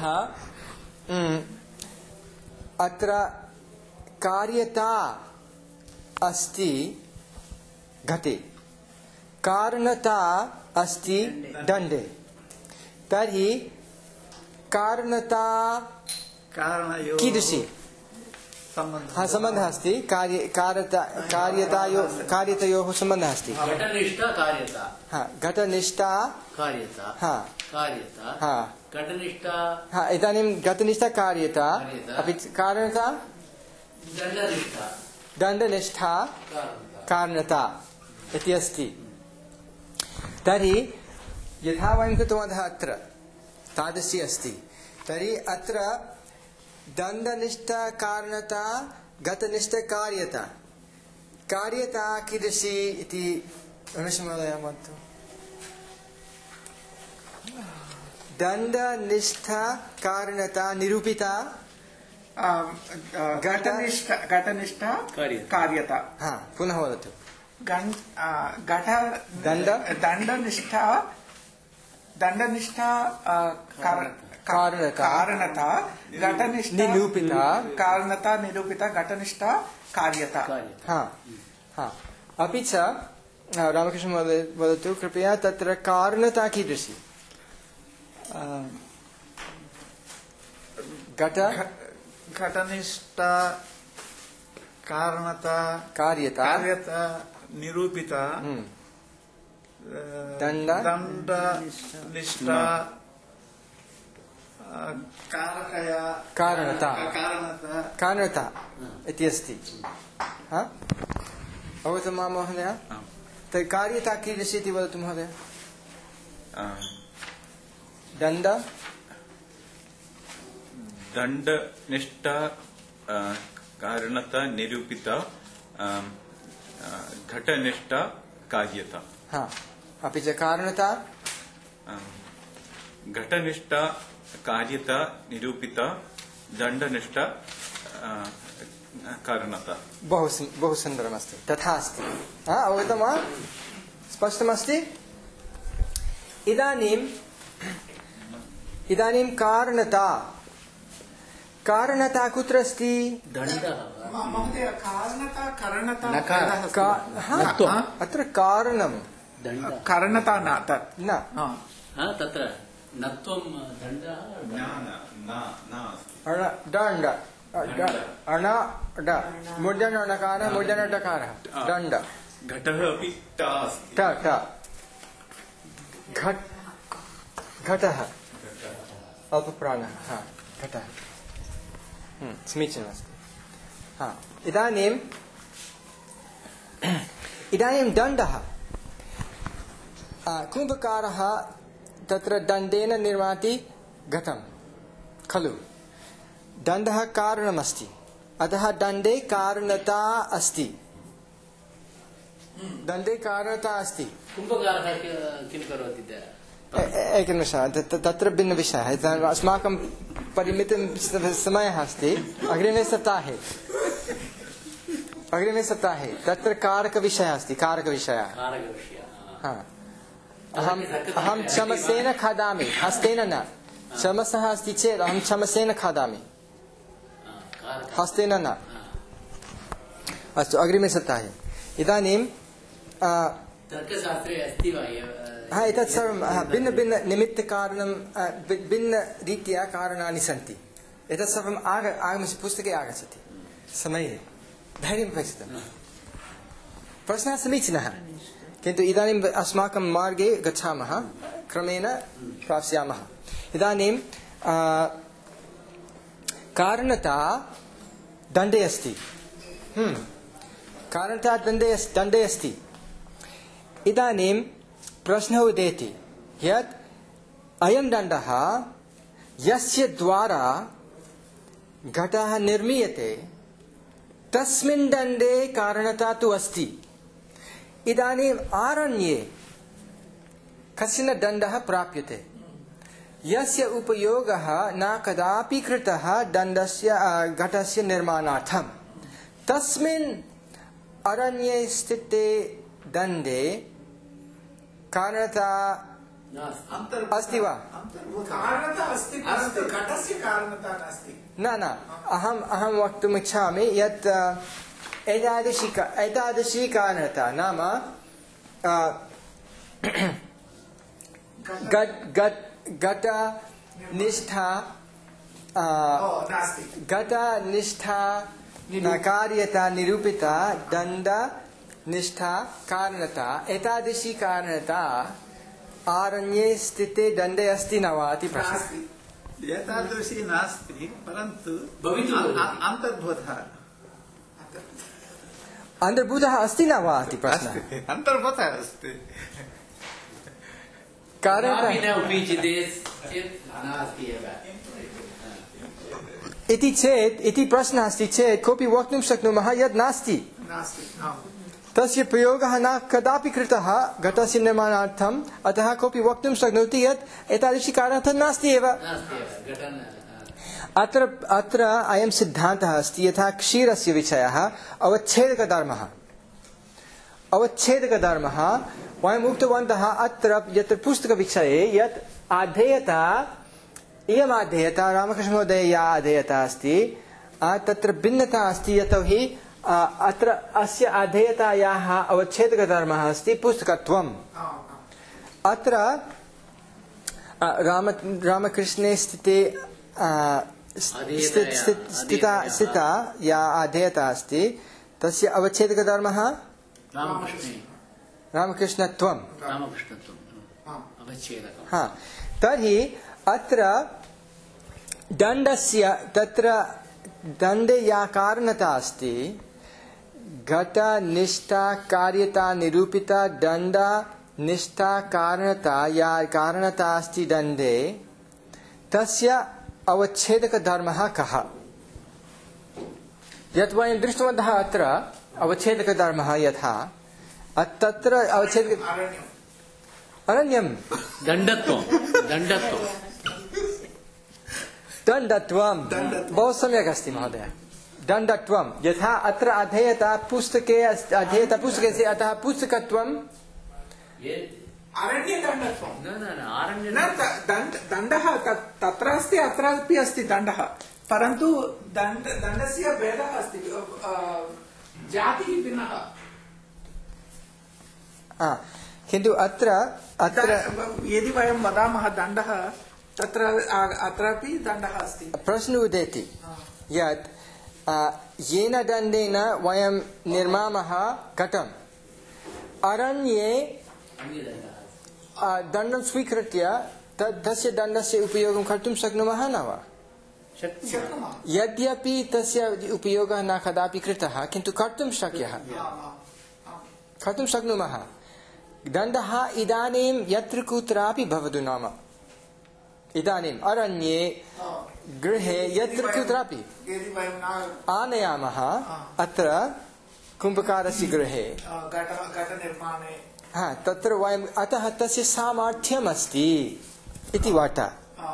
अत्र कार्यता अस्ति घटे कारणता अस्ति दण्डे तर्हि कारणता कीदृशी हाँ सम्बन्धः अस्ति कार्य कार्यता कार्यतायोः कार्यतयोः सम्बन्धः अस्ति घटनिष्ठा कार्यता हाँ घटनिष्ठा कार्यता हाँ कार्यता हाँ घटनिष्ठा हाँ इदानीं घटनिष्ठा कार्यता अपि कारणता दण्डनिष्ठा दण्डनिष्ठा कारणता इति अस्ति तर्हि यथा वयं कृतवन्तः अत्र तादृशी अस्ति तर्हि अत्र दण्डनिष्ठा कारणता घटनिष्ठा कार्यता कार्यता कीदृशी इति रमेशमहोदय वदतु दण्डनिष्ठा कारणता निरूपिता घटनिष्ठा घटनिष्ठा कार्यता हाँ पुनः वदतु घट दण्ड दण्डनिष्ठा दण्डनिष्ठा कारणता घटनिष्ठा निरूपिता कारणता निरूपिता घटनिष्ठा कार्यता हाँ हाँ अपि च रामकृष्ण महोदय वदतु कृपया तत्र कारणता कीदृशी घट घटनिष्ठा कारणता कार्यता कार्यता निरूपिता दण्ड दण्ड निष्ठा कारकया कारणता कारणता कारणता इति अस्ति अवगतं वा महोदय तर्हि कार्यता कीदृशी इति वदतु महोदय दण्ड दण्ड निष्ठा कारणता निरूपिता घटनिष्ठा कार्यता हा अपि च कारणता घटनिष्ठा कार्यता निरूपिता दण्डनिष्ठा कारणता बहु बहु सुन्दरमस्ति तथा अस्ति अवगतं वा स्पष्टमस्ति इदानीम् इदानीं कारणता कारणता कुत्र अस्ति महोदय कारणता करणता अत्र कारणं करणता न तत् न तत्र नत्वं दण्डः दण्ड अण ड मूर्धन णकारः मूर्धन डकारः दण्ड घटः अपि ट अस्ति ट ट घट घटः अल्पप्राणः हा घटः समीचीनमस्ति हा इदानीम् इदानीं दण्डः कुम्भकारः तत्र दण्डेन निर्माति घटं खलु दण्डः कारणमस्ति अतः दण्डे कारणता अस्ति दण्डे कारणता अस्ति कुम्भकारः किं करोति एकनिमिषः तत्र भिन्नविषयः अस्माकं परिमितं समयः अस्ति अग्रिमे सप्ताहे अग्रिमे सप्ताहे तत्र कारकविषयः अस्ति कारकविषयः अहम् अहं चमसेन खादामि हस्तेन न चमसः अस्ति चेत् अहं चमसेन खादामि हस्तेन न अस्तु अग्रिमे सप्ताहे इदानीं तर्कशास्त्रे अस्ति वा हा एतत् सर्वं भिन्न भिन्न निमित्तकारणं भिन्नरीत्या कारणानि सन्ति एतत् सर्वम् आग आगमस्य पुस्तके आगच्छति समये धैर्यम् अपेक्षितं प्रश्नः समीचीनः किन्तु इदानीम् अस्माकं मार्गे गच्छामः क्रमेण प्राप्स्यामः इदानीं कारणता दण्डे अस्ति कारणता दण्डे दण्डे अस्ति इदानीं प्रश्नः उदेति यत् अयं दण्डः यस्य द्वारा घटः निर्मीयते तस्मिन् दण्डे कारणता तु अस्ति इदानीम् आरण्ये कश्चन दण्डः प्राप्यते यस्य उपयोगः न कदापि कृतः दण्डस्य घटस्य निर्माणार्थं तस्मिन् अरण्ये स्थिते दण्डे कारणता अस्ति वा न न अहम् अहं वक्तुम् इच्छामि यत् एतादृशी एतादृशी कारणता नाम घटनिष्ठा घटनिष्ठा कार्यता निरूपिता दण्ड निष्ठा कारणता एतादृशी कारणता आरण्ये स्थिते दण्डे अस्ति न वा इति प्रश्नः एतादृशी नास्ति परन्तु अन्तर्भूतः अन्तर्भूतः अस्ति न वा इति प्रश्नः अन्तर्भूतः अस्ति कारणता इति चेत् इति प्रश्नः अस्ति चेत् कोऽपि वक्तुं शक्नुमः यत् नास्ति तस्य प्रयोगः न कदापि कृतः घटस्य निर्माणार्थम् अतः कोऽपि वक्तुं शक्नोति यत् एतादृशी कारणता नास्ति एव अत्र अत्र अयं सिद्धान्तः अस्ति यथा क्षीरस्य विषयः अवच्छेदकधर्मः अवच्छेदकधर्मः वयम् उक्तवन्तः अत्र यत्र पुस्तकविषये यत् आधेयता इयम् आधेयता रामकृष्णमहोदय या आधेयता अस्ति तत्र भिन्नता अस्ति यतोहि अत्र अस्य आधेयतायाः अवच्छेदकधर्मः अस्ति पुस्तकत्वम् अत्र राम रामकृष्णे स्थिते स्थिता स्थिता या आधेयता अस्ति तस्य अवच्छेदकधर्मः रामकृष्णत्वं रामकृष्णत्वम् अवच्छेदकम्। हा, तर्हि अत्र दण्डस्य तत्र दण्डे या कारणता अस्ति, घट निष्ठा कार्यता निरूपिता दण्ड निष्ठा कारणता या कारणता अस्ति दण्डे, तस्य अवच्छेदकधर्मः कः? यत् वयं दृष्टवन्तः अत्र अवच्छेदकधर्मः यथा तत्र अवच्छेदक अरण्यं दण्डत्वं दण्डत्वं दण्डत्वं बहु सम्यक् अस्ति महोदय। दण्डत्वं यथा अत्र अधेयता पुस्तके अधेयता पुस्तके अतः पुस्तकत्वं अरण्यदण्डत्वं न न न आरण्य न दण्डः तत्र अस्ति अत्रापि अस्ति दण्डः, परन्तु दण्ड दण्डस्य भेदः अस्ति, जातिः भिन्नः। किन्तु अत्र अत्र यदि वयं वदामः दण्डः, तत्र अत्रापि दण्डः अस्ति। प्रश्नः उदेति यत् येन दण्डेन वयं निर्मामः घटम्, अरण्ये दण्डं स्वीकृत्य तस्य दण्डस्य उपयोगं कर्तुं शक्नुमः न वा? यद्यपि तस्य उपयोगः न कदापि कृतः, किन्तु कर्तुं शक्यः, कर्तुं शक्नुमः। दण्डः इदानीं यत्र कुत्रापि भवतु, नाम इदानीम् अरण्ये गृहे यत्र कुत्रापि आनयामः, अत्र कुम्भकारस्य गृहे हा तत्र वयम् अतः तस्य सामर्थ्यम् अस्ति इति वार्ता।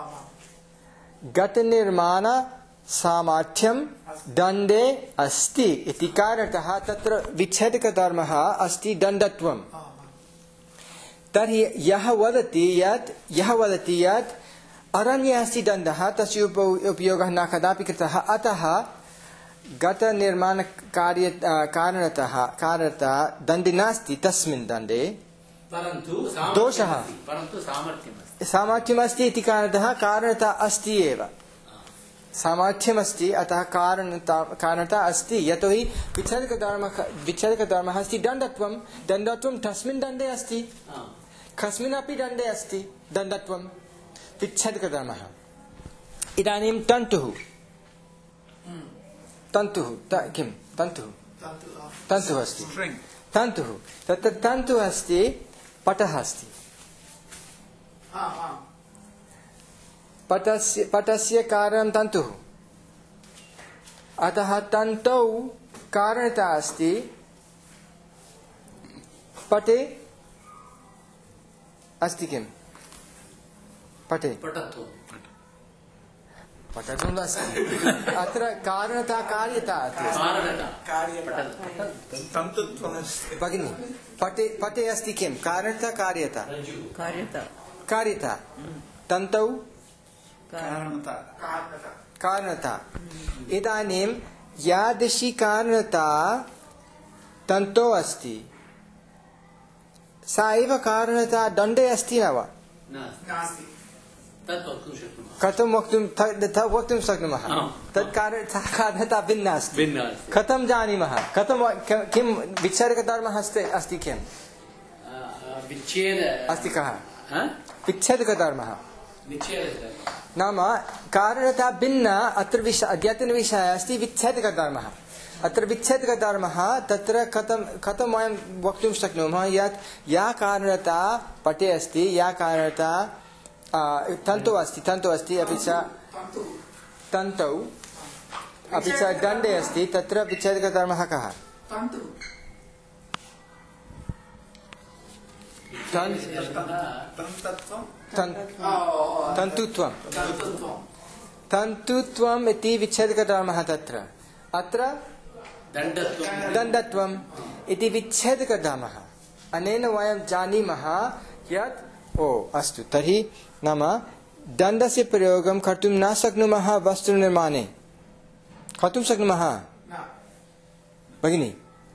घटनिर्माण सामर्थ्यं दण्डे अस्ति इति कारणतः तत्र विच्छेदकधर्मः अस्ति दण्डत्वं। तर्हि यः वदति यत् यः वदति यत् अरण्ये अस्ति दण्डः, तस्य उपयोगः न कदापि कृतः, अतः घटनिर्माणकार्य कारणतः कारणतः दण्डे नास्ति, तस्मिन् दण्डे दोषः परन्तु सामर्थ्यमस्ति सामर्थ्यमस्ति इति कारणतः कारणता अस्ति एव, सामर्थ्यमस्ति, अतः कारणता कारणता अस्ति। यतोहि विच्छेदकधर्मः विच्छेदकधर्मः अस्ति दण्डत्वं, दण्डत्वं तस्मिन् दण्डे अस्ति, कस्मिन्नपि दण्डे अस्ति दण्डत्वं विच्छेदकधर्मः। इदानीं तन्तुः तन्तुः किं तन्तुः तन्तुः अस्ति, तन्तुः तत्र तन्तुः अस्ति, पटः अस्ति, पटस्य पटस्य कारणं तन्तुः, अतः तन्तौ कारणता अस्ति, पटे अस्ति किं पटे पटत्वं पटत्वम् अस्ति, अत्र कारणता कार्यता भगिनी। पटे पटे अस्ति किं कारणता कार्यता कार्यता कार्यता, तन्तौ कारणता। इदानीं यादृशी कारणता तन्तौ अस्ति, सा एव कारणता दण्डे अस्ति न वा? नास्ति। कथं वक्तुं वक्तुं शक्नुमः? तत् कारणता भिन्ना अस्ति, कथं जानीमः? कथं किं विच्छेदकधर्मः अस्ति? किं अस्ति? कः विच्छेदकधर्मः? नाम कारणता भिन्ना। अत्र विषय अद्यतनविषयः अस्ति विच्छेदकधर्मः। अत्र विच्छेदकधर्मः तत्र कथं कथं वयं वक्तुं शक्नुमः यत् या कारणता पटे अस्ति, या कारणता तन्तौ अस्ति तन्तौ अस्ति अपि च तन्तौ अपि च दण्डे अस्ति, तत्र विच्छेदकधर्मः कः? तन्तुत्वं तन्तुत्वम् इति विच्छेदकधर्मः तत्र। अत्र दण्डत्वम् इति विच्छेदकधर्मः। अनेन वयं जानीमः यत् ओ अस्तु, तर्हि नाम दण्डस्य प्रयोगं कर्तुं न शक्नुमः वस्तुनिर्माणे, कर्तुं शक्नुमः भगिनी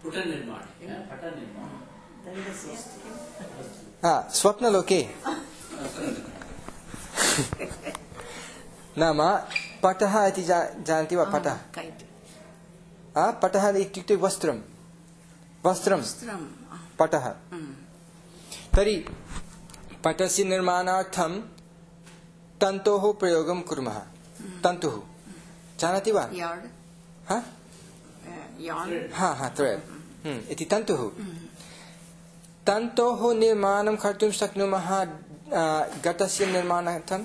स्वप्नलोके नाम पटः इति जानति वा? पटः पटः इत्युक्ते वस्त्रं, वस्त्रं पटः तर्हि पटस्य निर्माणार्थं तन्तोः प्रयोगं कुर्मः। तन्तुः जानाति वा? हा हा हा थ्रेड् इति तन्तुः। तन्तोः निर्माणं कर्तुं शक्नुमः घटस्य निर्माणार्थं।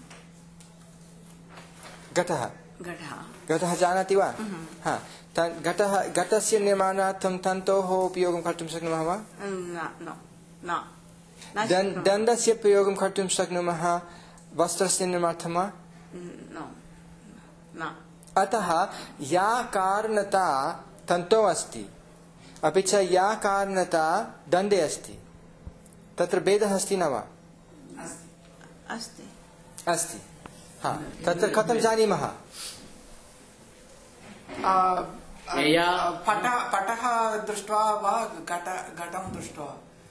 घटः घटः जानाति वा? हा घटः घटस्य निर्माणार्थं तन्तोः उपयोगं कर्तुं शक्नुमः वा? दण्डस्य प्रयोगं कर्तुं शक्नुमः वस्त्रस्य निर्माणार्थं वा? अतः या कारणता तन्तौ अस्ति अपि च या कारणता दण्डे अस्ति तत्र भेदः अस्ति न वा? अस्ति अस्ति। हा तत्र कथं जानीमः? पटः दृष्ट्वा वा घटं दृष्ट्वा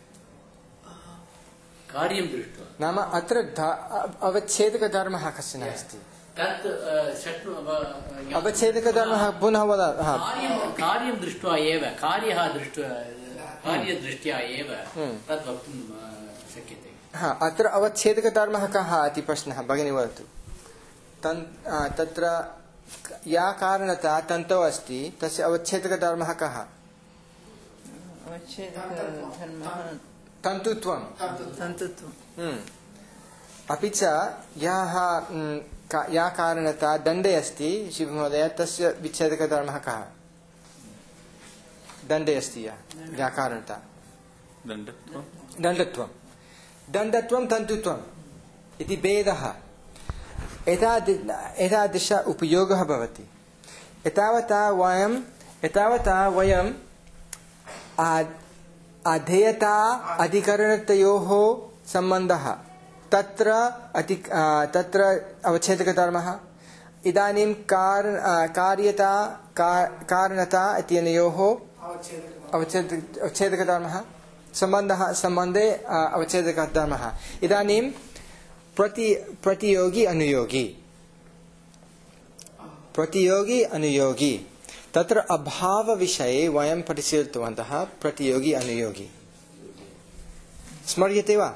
कार्यं दृष्ट्वा? नाम अत्र अवच्छेदकधर्मः कश्चन अस्ति। तत् अवच्छेदकधर्मः पुनः वद। कार्यं दृष्ट्वा एव कार्यः दृष्ट्वा कार्यदृष्ट्या एव तद् वक्तुं शक्यते। हा अत्र अवच्छेदकधर्मः कः इति प्रश्नः भगिनी वदतु। तत्र या कारणता तन्तौ अस्ति तस्य अवच्छेदकधर्मः कः? तन्तुत्वं। तन्तुत्वं। अपि च याः या कारणता दण्डे अस्ति शिवमहोदय तस्य विच्छेदकधर्मः कः? दण्डे अस्ति या या कारणता दण्डत्वं दण्डत्वं दण्डत्वं तन्तुत्वम् इति भेदः। एतादृश उपयोगः भवति। एतावता वयं एतावता वयं अधेयता अधिकरणतयोः सम्बन्धः तत्र अति तत्र अवच्छेदकधर्मः। इदानीं कारण कार्यता कारणता इत्यनयोः अवच्छेद अवच्छेदकधर्मः सम्बन्धः सम्बन्धे अवच्छेदकधर्मः। इदानीं प्रति प्रतियोगी अनुयोगी प्रतियोगी अनुयोगी तत्र अभावविषये वयं परिशीलितवन्तः। प्रतियोगी अनुयोगी स्मर्यते वा?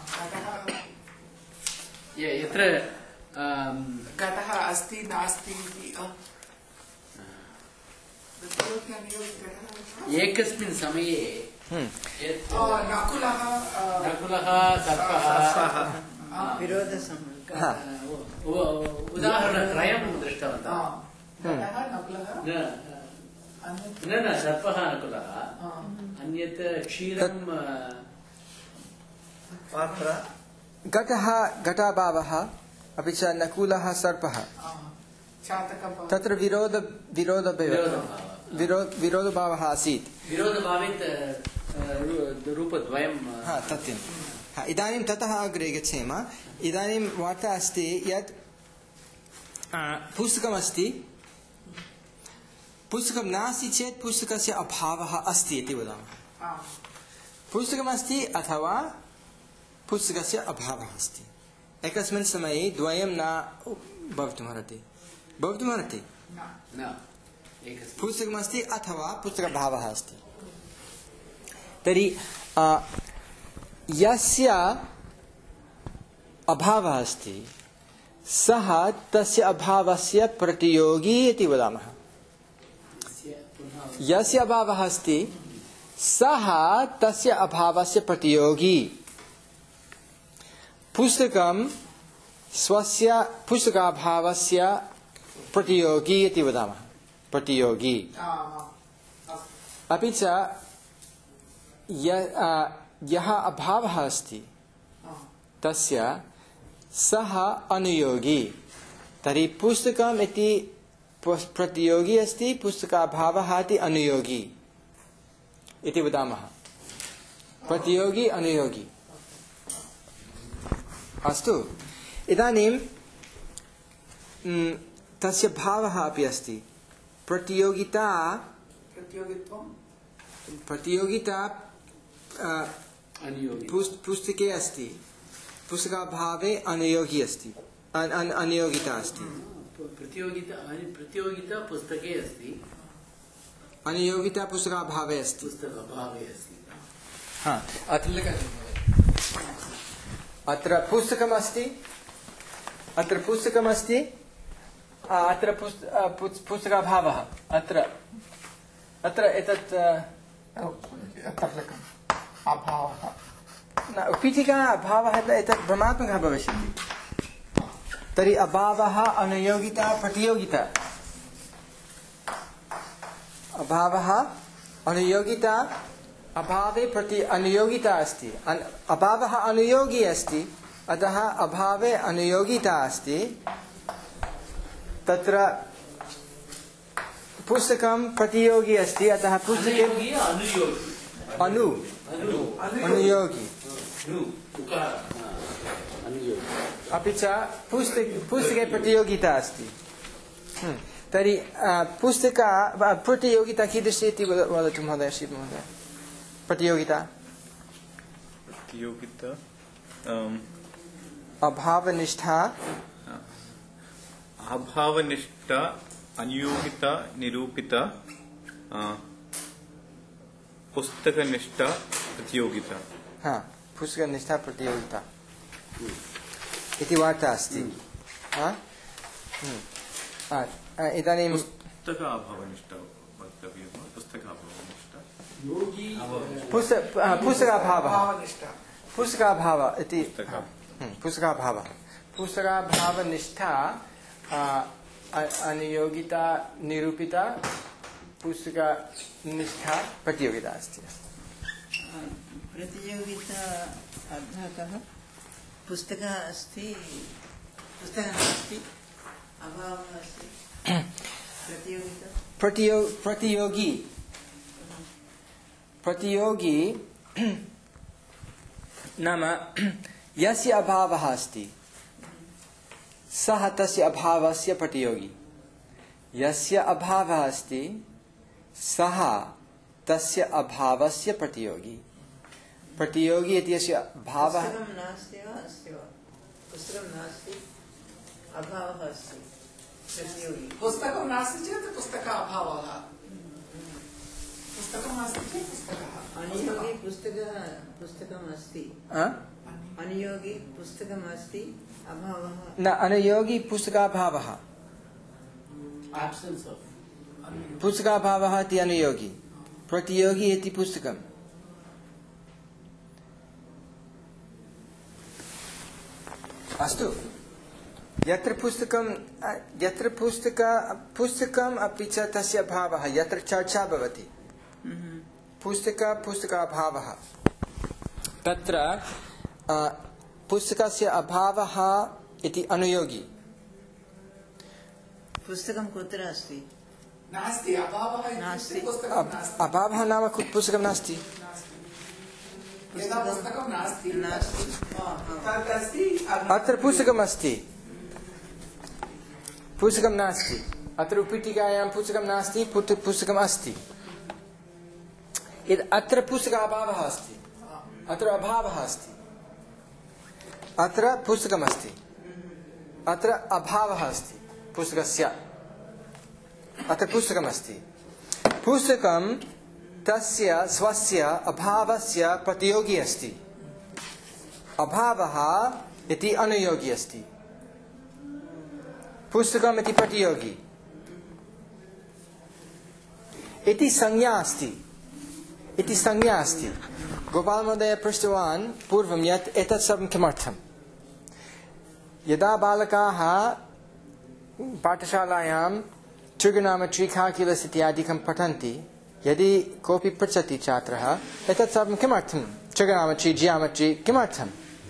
यत्र घटः अस्ति नास्ति एकस्मिन् समये नकुलः नकुलः सर्पः विरोधसम्बन्धः उदाहरणत्रयं दृष्टवन्तः। न न सर्पः नकुलः अन्यत् क्षीरं घटः घटाभावः अपि च नकुलः सर्पः तत्र विरोध विरोध विरोधभावः आसीत्। विरोधभावे रूपद्वयं सत्यं। इदानीं ततः अग्रे गच्छेम। इदानीं वार्ता अस्ति यत् पुस्तकमस्ति पुस्तकं नास्ति चेत् पुस्तकस्य अभावः अस्ति इति वदामः। पुस्तकमस्ति अथवा पुस्तकस्य अभावः अस्ति। एकस्मिन् समये द्वयं न भवितुमर्हति भवितुमर्हति पुस्तकमस्ति अथवा पुस्तकाभावः अस्ति। तर्हि यस्य अभावः अस्ति सः तस्य अभावस्य प्रतियोगी इति वदामः। यस्य अभावः अस्ति सः तस्य अभावस्य प्रतियोगी। पुस्तकं स्वस्य पुस्तकाभावस्य प्रतियोगी इति वदामः। प्रतियोगी। अपि च यः अभावः अस्ति तस्य सः अनुयोगी। तर्हि पुस्तकम् इति प्रतियोगी अस्ति पुस्तकाभावः इति अनुयोगी इति वदामः। प्रतियोगी अनुयोगी। अस्तु। इदानीं तस्य भावः अपि अस्ति। प्रतियोगिता प्रतियोगिता पुस्तके अस्ति पुस्तकाभावे अनुयोगी अस्ति अनुयोगिता अस्ति। प्रतियोगिता प्रतियोगिता पुस्तके अस्ति अनुयोगिता पुस्तकाभावे अस्ति। पुस्तकाभावे अस्ति। हाँ अत्र अत्र पुस्तकमस्ति अत्र पुस्तकमस्ति अत्र पुस्तकाभावः अत्र अत्र एतत् अभावः न पीठिका अभावः एतत् भ्रमात्मकः भविष्यति तर्हि अभावः अनुयोगिता प्रतियोगिता अभावः अनुयोगिता अभावे प्रति अनुयोगिता अस्ति अभावः अनुयोगी अस्ति अतः अभावे अनुयोगिता अस्ति तत्र पुस्तकं प्रतियोगी अस्ति अतः पुस्तके अनु अनुयोगी अपि च पुस्तक पुस्तके प्रतियोगिता अस्ति तर्हि पुस्तका प्रतियोगिता कीदृशी इति वदतु महोदय श्री महोदय प्रतियोगिता प्रतियोगिता अभावनिष्ठा अभावनिष्ठा अनुयोगिता निरूपिता पुस्तकनिष्ठा प्रतियोगिता हाँ पुस्तकनिष्ठा प्रतियोगिता इति वार्ता अस्ति हाँ इदानीं पुस्तकाभावनिष्ठा वक्तव्यं पुस्तकाभावनिष्ठा पुस्तकाभावः पुस्तकाभावः इति पुस्तकाभावः पुस्तकाभावनिष्ठा अनुयोगिता निरूपिता पुस्तकनिष्ठा प्रतियोगिता अस्ति प्रतियोगिता अर्थः पुस्तक अस्ति पुस्तकं नास्ति अभावः अस्ति प्रतियोगिता प्रतियो प्रतियोगी प्रतियोगी नाम यस्य अभावः अस्ति सः तस्य अभावस्य प्रतियोगी यस्य अभावः अस्ति सः तस्य अभावस्य प्रतियोगी प्रतियोगी इति यस्य भावः पुस्तकं नास्ति वा अस्ति वा पुस्तकं नास्ति अभावः अस्ति प्रतियोगी पुस्तकं नास्ति चेत् पुस्तकाभावः पुस्तकं नास्ति चेत् पुस्तकः अनुयोगी पुस्तकः पुस्तकम् अस्ति अनुयोगी पुस्तकम् अस्ति अभावः न अनुयोगी पुस्तकाभावः पुस्तकाभावः इति अनुयोगी प्रतियोगी इति पुस्तकम् अस्तु यत्र पुस्तकं यत्र पुस्तक पुस्तकम् अपि च तस्य अभावः यत्र चर्चा भवति पुस्तक पुस्तकाभावः तत्र पुस्तकस्य अभावः इति अनुयोगी पुस्तकं कुत्र अस्ति नास्ति अभावः नास्ति अभावः नाम पुस्तकं नास्ति यदा पुस्तकं नास्ति नास्ति तत् अस्ति अत्र पुस्तकम् अस्ति पुस्तकं नास्ति अत्र उपीठिकायां पुस्तकं नास्ति पुस्तकम् अस्ति अत्र पुस्तकाभावः अस्ति अत्र अभावः अस्ति अत्र पुस्तकम् अस्ति अत्र अभावः अस्ति पुस्तकस्य अत्र पुस्तकम् अस्ति पुस्तकं तस्य स्वस्य अभावस्य प्रतियोगी अस्ति अभावः इति अनुयोगी अस्ति पुस्तकम् इति प्रतियोगी इति संज्ञा अस्ति इति संज्ञा अस्ति गोपाल महोदय पृष्टवान् पूर्वं यत् एतत् सर्वं किमर्थं यदा बालकाः पाठशालायां ट्रिगोनोमेट्री काल्क्युलस् इत्यादिकं पठन्ति यदि कोऽपि पृच्छति छात्रः एतत् सर्वं किमर्थं ट्रिगोनोमेट्री जियोमेट्री किमर्थं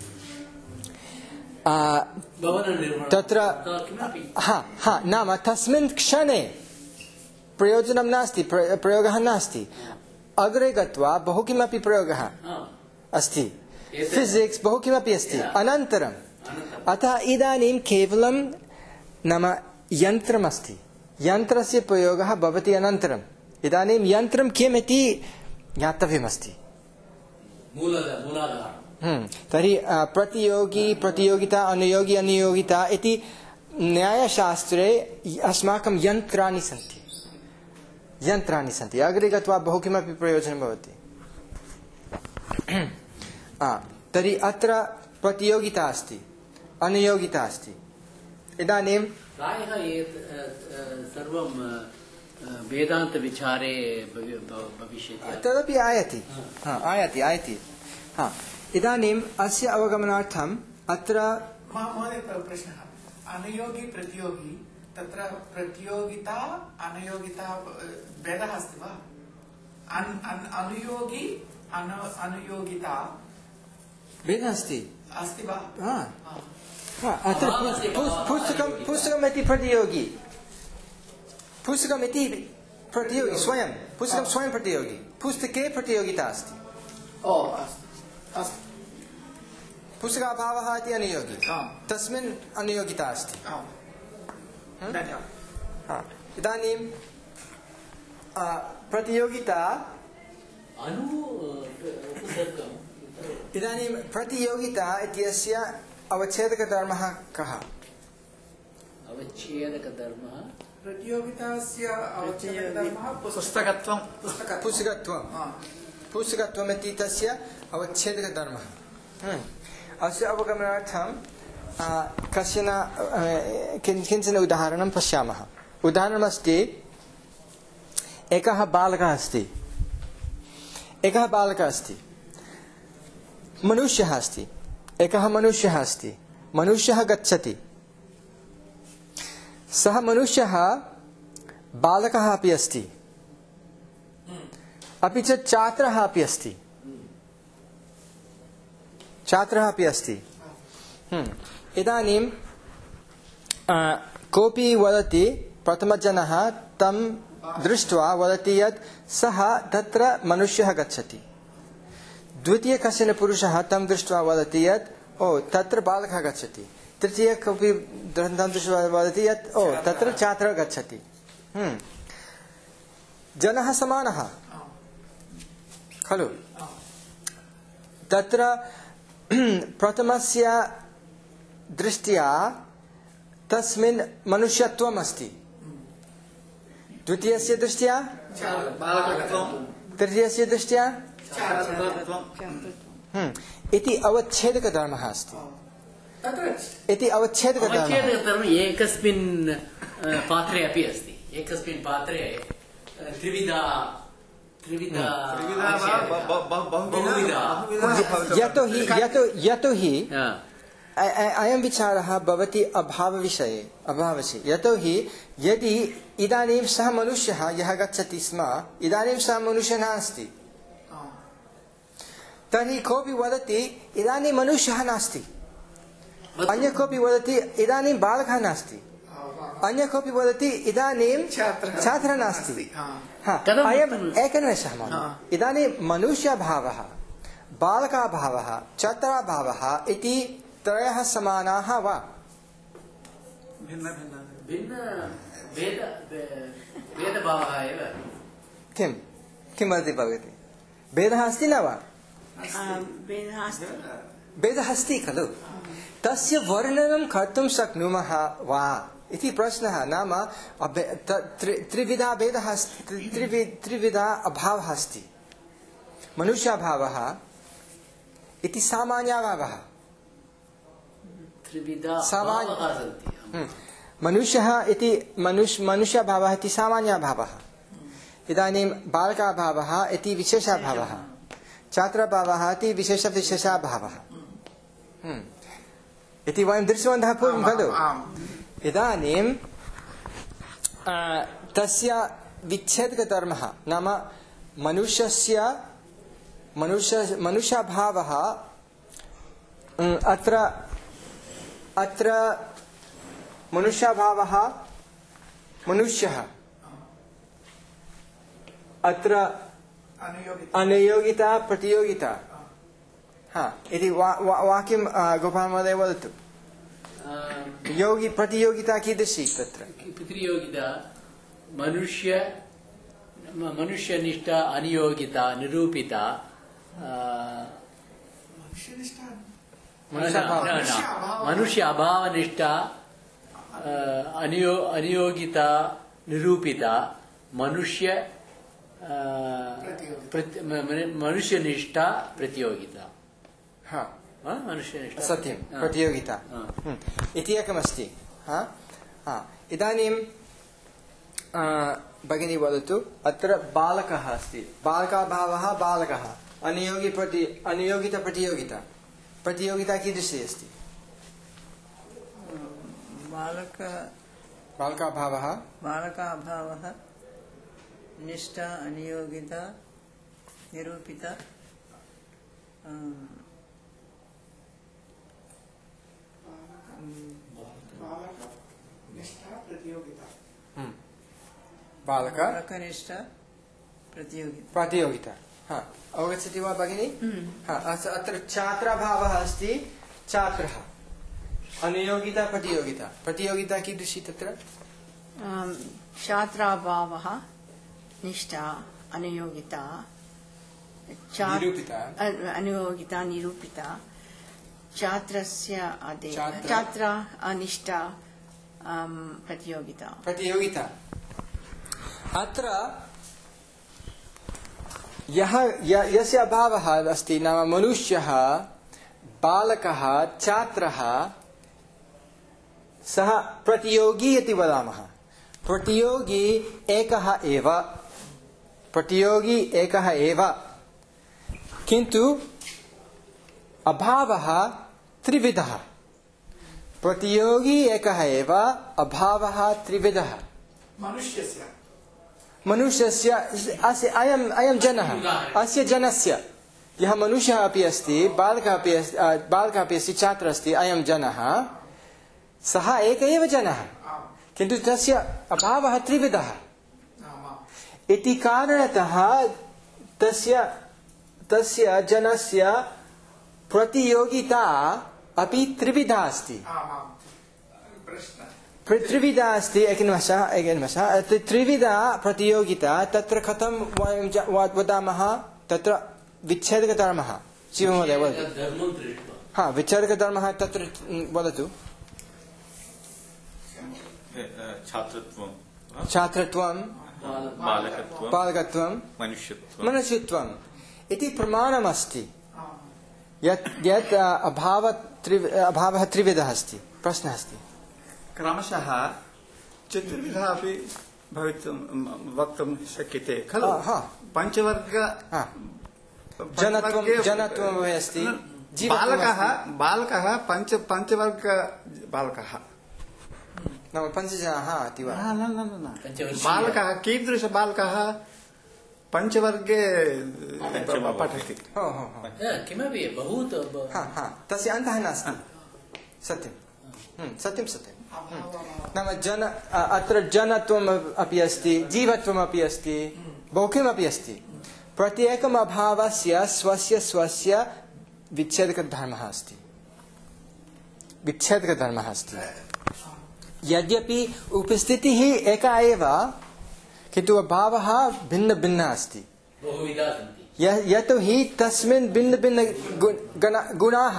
तत्र हा हा नाम तस्मिन् क्षणे प्रयोजनं नास्ति प्रयोगः नास्ति अग्रे गत्वा बहु किमपि प्रयोगः अस्ति फिजिक्स् बहु किमपि अस्ति अनन्तरम् अतः इदानीं केवलं नाम यन्त्रमस्ति यन्त्रस्य प्रयोगः भवति अनन्तरम् इदानीं यन्त्रं किम् इति ज्ञातव्यमस्ति तर्हि प्रतियोगी प्रतियोगिता अनुयोगी अनियोगिता इति न्यायशास्त्रे अस्माकं यन्त्राणि सन्ति यन्त्राणि सन्ति अग्रे गत्वा बहु किमपि प्रयोजनं भवति तर्हि अत्र प्रतियोगिता अस्ति, अनियोगिता अस्ति। इदानीं प्रायः एतत् सर्वं वेदान्तविचारे भविष्यति, तदपि आयाति, आयाति आयाति हा। इदानीम् अस्य अवगमनार्थम् अत्र महोदय प्रश्नः, अनियोगी प्रतियोगी, तत्र प्रतियोगिता अनियोगिता भेदः अस्ति वा? अनुयोगी अनुयोगिता भेदः अस्ति अस्ति वा? अत्र पुस्तकं पुस्तकमिति प्रतियोगी, पुस्तकमिति प्रतियोगी स्वयं, पुस्तकं स्वयं प्रतियोगी, पुस्तके प्रतियोगिता अस्ति। ओ अस्तु अस्तु, पुस्तकाभावः इति अनियोगी, तस्मिन् अनियोगिता अस्ति। इदानीं प्रतियोगिता इदानीं प्रतियोगिता इत्यस्य अवच्छेदकधर्मः कः? अवच्छेदकधर्मः प्रतियोगितास्य अवच्छेदकधर्मः पुस्तकत्वं पुस्तकत्वं पुस्तकत्वम् इति तस्य अवच्छेदकधर्मः। अस्य अवगमनार्थं कश्चन किञ्चन उदाहरणं पश्यामः। उदाहरणमस्ति, एकः बालकः अस्ति, एकः बालकः अस्ति, मनुष्यः अस्ति, एकः मनुष्यः अस्ति, मनुष्यः गच्छति, सः मनुष्यः बालकः अपि अस्ति, अपि च छात्रः अपि अस्ति, छात्रः अपि अस्ति। इदानीं कोऽपि वदति, प्रथमजनः तं दृष्ट्वा वदति यत् सः तत्र मनुष्यः गच्छति। द्वितीय कश्चन पुरुषः तं दृष्ट्वा वदति यत् ओ तत्र बालकः गच्छति। तृतीय कोऽपि तं दृष्ट्वा वदति यत् ओ तत्र छात्रः गच्छति। जनः समानः खलु? तत्र प्रथमस्य दृष्ट्या तस्मिन् मनुष्यत्वम् अस्ति, द्वितीयस्य दृष्ट्या तृतीयस्य दृष्ट्या इति अवच्छेदकधर्मः अस्ति। इति अवच्छेदकधर्मः एकस्मिन् पात्रे अपि अस्ति। एकस्मिन् पात्रे त्रिविधा त्रिविधा यतोहि यतोहि अयं विचारः भवति अभावविषये अभावविषये यतोहि यदि इदानीं सः मनुष्यः यः गच्छति स्म, इदानीं सः मनुष्यः नास्ति, तर्हि कोऽपि वदति इदानीं मनुष्यः नास्ति, अन्य कोऽपि वदति इदानीं बालकः नास्ति, अन्य कोऽपि वदति इदानीं छात्रः नास्ति। अयम् एकनिमेषः महोदय। इदानीं मनुष्यभावः, बालकाभावः, छात्राभावः इति त्रयः समानाः वा? भिन्न भिन्न भिन्न भेद भेदभावः एव। किं किं वदति भवती? भेदः अस्ति न वा? भेदः अस्ति खलु? तस्य वर्णनं कर्तुं शक्नुमः वा इति प्रश्नः। नाम त्रिविधा भेदः अस्ति, त्रिविधा अभावः अस्ति। मनुष्याभावः इति सामान्यभावः, सामान्य मनुष्यः इति मनुष्य मनुष्यभावः इति सामान्यभावः। इदानीं बालकाभावः इति विशेषाभावः, छात्रभावः इति विशेषविशेषाभावः इति वयं दृष्टवन्तः पूर्वं खलु? इदानीं तस्य विच्छेदकधर्मः नाम मनुष्यस्य मनुष्य मनुष्यभावः अत्र अत्र मनुष्यभावः मनुष्यः, अत्र अनियोगिता प्रतियोगिता। हा इति वाक्यं गोपालमहोदय वदतु। योगी प्रतियोगिता कीदृशी? तत्र प्रतियोगिता मनुष्य मनुष्यनिष्ठा अनियोगिता निरूपिता मनुष्य अभावनिष्ठा अनियो अनियोगिता निरूपिता मनुष्य मनुष्यनिष्ठा प्रतियोगिता। हाँ मनुष्यनिष्ठा सत्यं प्रतियोगिता इति एकमस्ति। इदानीं भगिनी वदतु, अत्र बालकः अस्ति, बालकाभावः बालकः, अनियोगी प्रति अनियोगिता प्रतियोगिता, प्रतियोगिता कीदृशी अस्ति? बालक बालकाभावः बालकाभावः निष्ठा अनियोगिता निरूपिता बालकनिष्ठा प्रतियोगिता प्रतियोगिता। हाँ, अवगच्छति वा भगिनी? हाँ, अत्र छात्राभावः अस्ति, छात्रः, अनियोगिता प्रतियोगिता, प्रतियोगिता कीदृशी तत्र? छात्राभावः निष्ठा अनियोगिता निरूपिता अनियोगिता निरूपिता छात्रस्य छात्र अनिष्ठा प्रतियोगिता प्रतियोगिता। अत्र यः यस्य अभावः अस्ति, नाम मनुष्यः, बालकः, छात्रः, सः प्रतियोगी इति वदामः। प्रतियोगी एकः एव, प्रतियोगी एकः एव, किन्तु अभावः त्रिविधः। प्रतियोगी एकः एव, अभावः त्रिविधः। मनुष्यस्य मनुष्यस्य अस्य अयम् अयं जनः, अस्य जनस्य यः मनुष्यः अपि अस्ति, बालकः अपि अस्ति, बालकः अपि अस्ति, छात्रः अस्ति, अयं जनः, सः एक एव जनः, किन्तु तस्य अभावः त्रिविधः इति कारणतः तस्य तस्य जनस्य प्रतियोगिता अपि त्रिविधा अस्ति। त्रिविधा अस्ति एकनिमेषः एकनिमेषः त्रिविधा प्रतियोगिता। तत्र कथं वयं वदामः, तत्र विच्छेदकधर्मः। शिवमहोदय वदतु। हा, विच्छेदकधर्मः तत्र वदतु। छात्रत्वं छात्रत्वं बालकत्वं बालकत्वं मनुष्यत्वं मनुष्यत्वम् इति प्रमाणमस्ति। यत् यत् अभाव अभावः त्रिविधः अस्ति। प्रश्नः अस्ति, क्रमशः चतुर्विधः अपि भवितुं वक्तुं शक्यते खलु? पञ्चवर्ग जनत्वं जनत्वम् अस्ति। बालकः बालकः पञ्च पञ्चवर्ग बालकः नाम पञ्चजनाः इति वा? न न न बालकः कीदृश बालकः पञ्चवर्गे पठति। किमपि बहु तस्य अन्तः नास्ति। सत्यं सत्यं सत्यं। नाम जन अत्र जनत्वम् अपि अस्ति, जीवत्वम् अपि अस्ति, बहु किमपि अस्ति। प्रत्येकम् अभावस्य स्वस्य स्वस्य विच्छेदकधर्मः अस्ति, विच्छेदकधर्मः अस्ति। यद्यपि उपस्थितिः एका एव, किन्तु अभावः भिन्न भिन्नः अस्ति। यतो हि तस्मिन् भिन्न भिन्न गुणाः,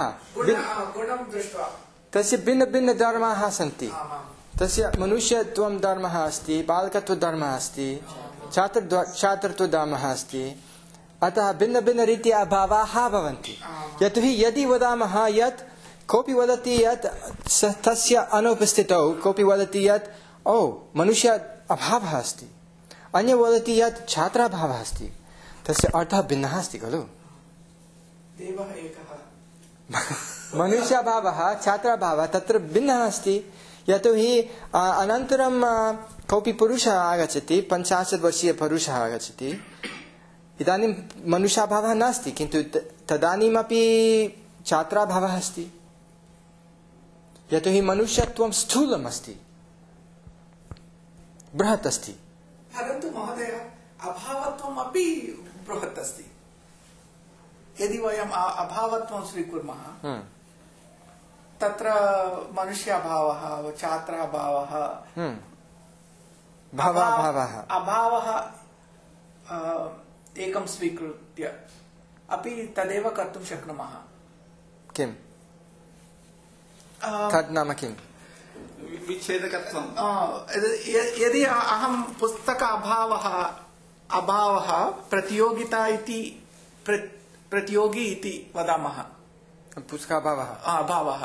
तस्य भिन्न भिन्न धर्माः सन्ति। तस्य मनुष्यत्वं धर्मः अस्ति, बालकत्वधर्मः अस्ति, छात्र छात्रत्वधर्मः अस्ति। अतः भिन्न भिन्न रीत्या अभावाः भवन्ति। यतो हि यदि वदामः यत् कोऽपि वदति यत् तस्य अनुपस्थितौ कोऽपि वदति यत् ओ मनुष्य अभावः अस्ति, अन्य वदति यत् छात्राभावः अस्ति, तस्य अर्थः भिन्नः अस्ति खलु? देवः एकः, मनुष्याभावः छात्राभावः तत्र भिन्नः अस्ति। यतो हि अनन्तरं कोऽपि पुरुषः आगच्छति, पञ्चाशत् वर्षीय पुरुषः आगच्छति, इदानीं मनुष्याभावः नास्ति, किन्तु तदानीमपि छात्राभावः अस्ति। यतो हि मनुष्यत्वं स्थूलम् अस्ति, बृहत् अस्ति। परन्तु महोदय अभावत्वम् अपि बृहत् अस्ति। यदि वयम् अभावत्वं स्वीकुर्मः, तत्र मनुष्याभावः, छात्राभावः, भावाभावः, अभावः एकं स्वीकृत्य अपि तदेव कर्तुं शक्नुमः। किं तद् नाम किम्? विच्छेदकत्वं। यदि अहं पुस्तक अभावः अभावः प्रतियोगिता इति प्रतियोगी इति वदामः, पुस्तकाभावः अभावः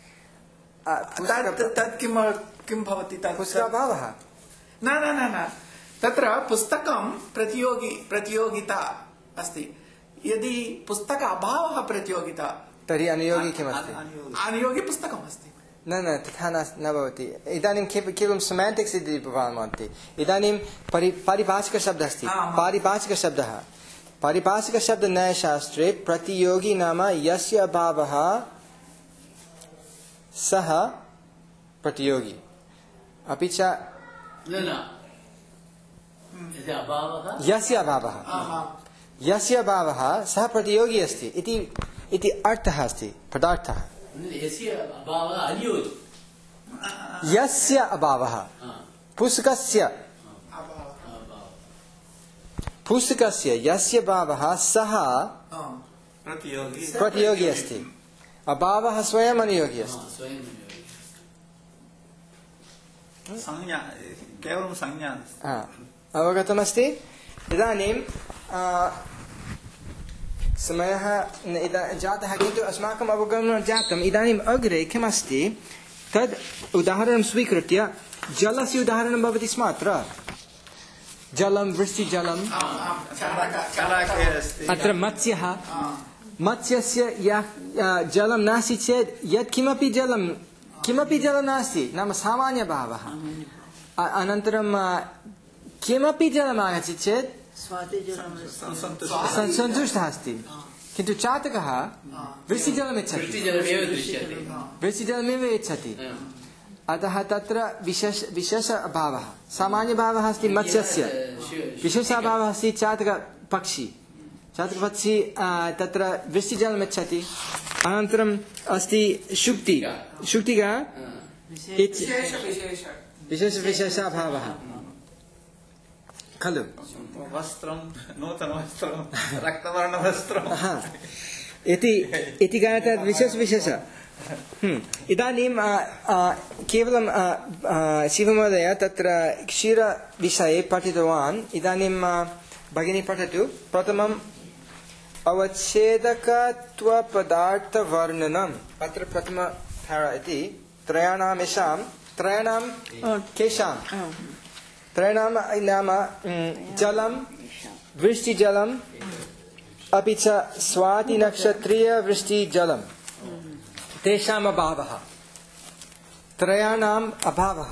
तत् किं किं भवति तत् पुस्तकाभावः न न न न तत्र पुस्तकं प्रतियोगी प्रतियोगिता अस्ति यदि पुस्तक अभावः प्रतियोगिता तर्हि अनुयोगी किमस्ति अनुयोगी पुस्तकम् अस्ति न न तथा न न भवति इदानीं केवलं सेमान्टिक्स् इति भवान् वदति इदानीं परि पारिभाषिकशब्दः अस्ति पारिभाषिकशब्दः पारिभाषिकशब्दन्यायशास्त्रे प्रतियोगी नाम यस्य अभावः सः प्रतियोगी अपि च यस्य अभावः यस्य अभावः सः प्रतियोगी अस्ति इति इति अर्थः अस्ति पदार्थः यस्य अभावः पुस्तकस्य पुस्तकस्य यस्य अभावः सः प्रतियोगी अस्ति अभावः स्वयं अनुयोगी अस्ति संज्ञा केवलं संज्ञा अवगतमस्ति इदानीं समयः जातः किन्तु अस्माकम् अवगमनं जातम् इदानीम् अग्रे किमस्ति तद् उदाहरणं स्वीकृत्य जलस्य उदाहरणं भवति स्म अत्र जलं वृष्टिजलम् अत्र मत्स्यः मत्स्यस्य यः जलं नास्ति चेत् यत् किमपि जलं किमपि जलं नास्ति नाम सामान्यभावः अनन्तरं किमपि जलम् आगच्छति चेत् सन्तुष्टः अस्ति किन्तु चातकः वृष्टिजलम् इच्छति वृष्टिजलमेव इच्छति अतः तत्र विशेष विशेष अभावः सामान्यभावः अस्ति मत्स्यस्य विशेषाभावः अस्ति चातकपक्षी चातकपक्षी तत्र वृष्टिजलम् इच्छति अनन्तरम् अस्ति शुक्ति शुक्तिका विशेष विशेषाभावः खलु वस्त्रं नूतनवस्त्रं रक्तवर्णवस्त्रम् इति इति कारणतः विशेष विशेष इदानीं केवलं शिवमहोदय तत्र क्षीरविषये पठितवान् इदानीं भगिनी पठतु प्रथमम् अवच्छेदकत्वपदार्थवर्णनम् अत्र प्रथम इति त्रयाणाम् येषां त्रयाणां केषां त्रयाणां नाम जलं वृष्टिजलम् अपि च स्वातिनक्षत्रीयवृष्टिजलम् तेषाम् अभावः त्रयाणाम् अभावः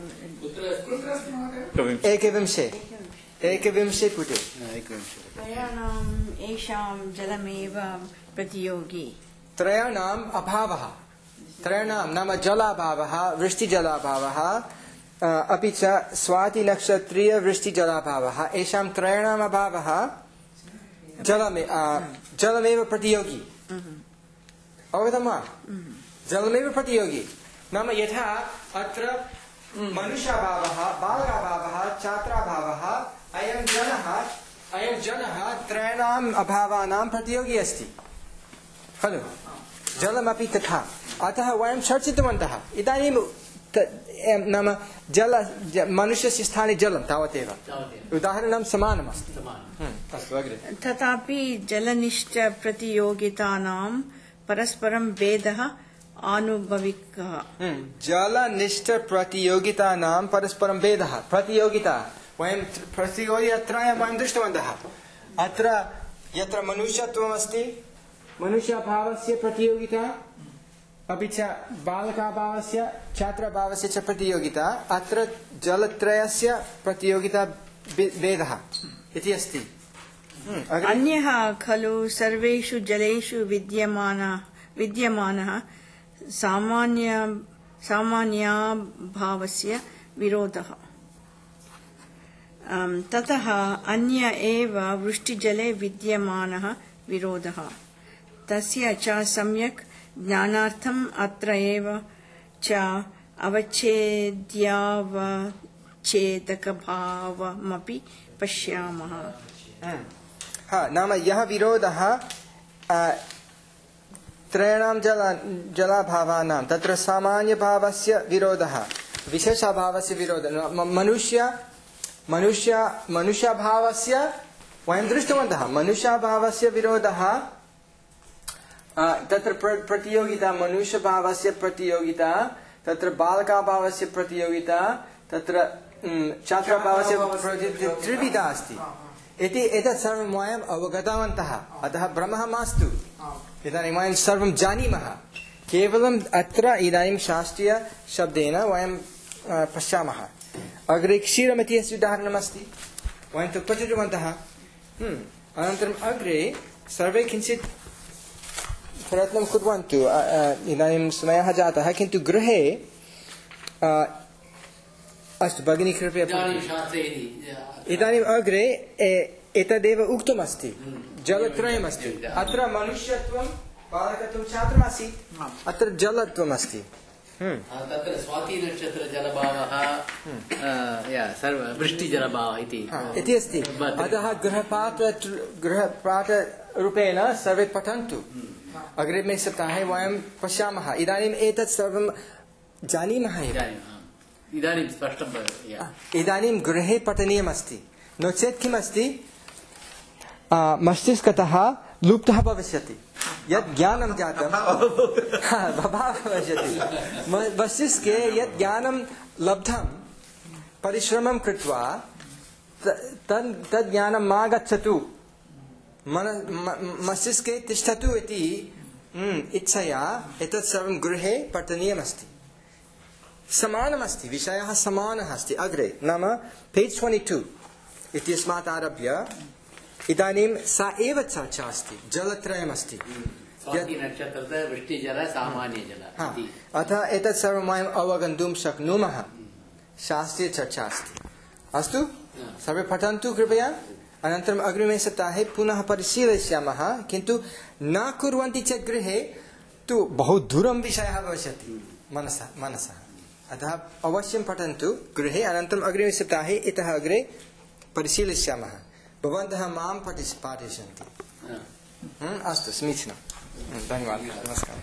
एकविंशे एकविंशे पुटे त्रयाणाम् येषां जलमेव प्रतियोगी त्रयाणाम् अभावः त्रयाणां नाम जलाभावः वृष्टिजलाभावः अपि च स्वातिनक्षत्रीयवृष्टिजलाभावः येषां त्रयाणाम् अभावः जलमे जलमेव प्रतियोगी अवगतं वा जलमेव प्रतियोगी नाम यथा अत्र मनुष्याभावः बालकाभावः छात्राभावः अयं जनः अयं जनः त्रयाणाम् अभावानां प्रतियोगी अस्ति खलु जलमपि तथा अतः वयं चर्चितवन्तः इदानीं नाम जल मनुष्यस्य स्थाने जलं तावदेव उदाहरणं समानमस्ति अस्तु अग्रे तथापि जलनिष्ठ प्रतियोगितानां परस्परं भेदः आनुभविकः जलनिष्ठ प्रतियोगितानां परस्परं भेदः प्रतियोगिता वयं प्रतियोगितात्रयं वयं दृष्टवन्तः अत्र यत्र मनुष्यत्वमस्ति मनुष्यभावस्य प्रतियोगिता अपि च बालकाभावस्य छात्राभावस्य च प्रतियोगिता अत्र जलत्रयस्य प्रतियोगिता भेदः इति अस्ति अन्यः खलु सर्वेषु जलेषु विद्यमानः विद्यमानः सामान्य सामान्यभावस्य विरोधः ततः अन्य एव वृष्टिजले विद्यमानः विरोधः तस्य च सम्यक् ज्ञानार्थम् अत्र एव च अवच्छेद्यावच्छेदकभावमपि पश्यामः नाम यः विरोधः त्रयाणां जल जलाभावानां तत्र सामान्यभावस्य विरोधः विशेषाभावस्य विरोधः मनुष्य मनुष्य मनुष्यभावस्य वयं दृष्टवन्तः मनुष्यभावस्य विरोधः तत्र प्रतियोगिता मनुष्यभावस्य प्रतियोगिता तत्र बालकाभावस्य प्रतियोगिता तत्र छात्रभावस्य त्रिविधा अस्ति इति एतत् सर्वं वयम् अवगतवन्तः अतः भ्रमः मास्तु इदानीं वयं सर्वं जानीमः केवलम् अत्र इदानीं शास्त्रीयशब्देन वयं पश्यामः अग्रे क्षीरमिति अस्य उदाहरणमस्ति वयं तु पठितवन्तः अनन्तरम् अग्रे सर्वे किञ्चित् प्रयत्नं कुर्वन्तु इदानीं समयः जातः किन्तु गृहे अस्तु भगिनी कृपया इदानीम् अग्रे एतदेव उक्तमस्ति जलत्रयमस्ति अत्र मनुष्यत्वं बालकत्वं छात्रमासीत् अत्र जलत्वमस्ति तत्र स्वातिनक्षत्र जलभावः सर्व वृष्टिजलभावः इति इति अस्ति अतः गृहपाठ गृहपाठरूपेण सर्वे पठन्तु अग्रिमे सप्ताहे वयं पश्यामः इदानीम् एतत् सर्वं जानीमः एव इदानीं स्पष्टं इदानीं गृहे पठनीयमस्ति नो चेत् किमस्ति मस्तिष्कतः लुप्तः भविष्यति यत् ज्ञानं जातं अभावः भविष्यति मस्तिष्के यत् ज्ञानं लब्धं परिश्रमं कृत्वा तद् तद् ज्ञानं मा गच्छतु मस्तिष्के तिष्ठतु इति इच्छया एतत् सर्वं गृहे पठनीयमस्ति समानमस्ति विषयः समानः अस्ति अग्रे नाम पेज् ट्वेण्टि टु इत्यस्मात् आरभ्य इदानीं सा एव चर्चा अस्ति जलत्रयमस्ति अतः एतत् सर्वं वयम् अवगन्तुं शक्नुमः शास्त्रीयचर्चा अस्ति अस्तु सर्वे पठन्तु कृपया अनन्तरम् अग्रिमे सप्ताहे पुनः परिशीलयिष्यामः किन्तु न कुर्वन्ति चेत् गृहे तु बहु दूरं विषयः भविष्यति मनसः मनसः अतः अवश्यं पठन्तु गृहे अनन्तरम् अग्रिमे सप्ताहे इतः अग्रे परिशीलयिष्यामः भवन्तः मां पाठिष्यन्ति अस्तु समीचीनं धन्यवादः नमस्कारः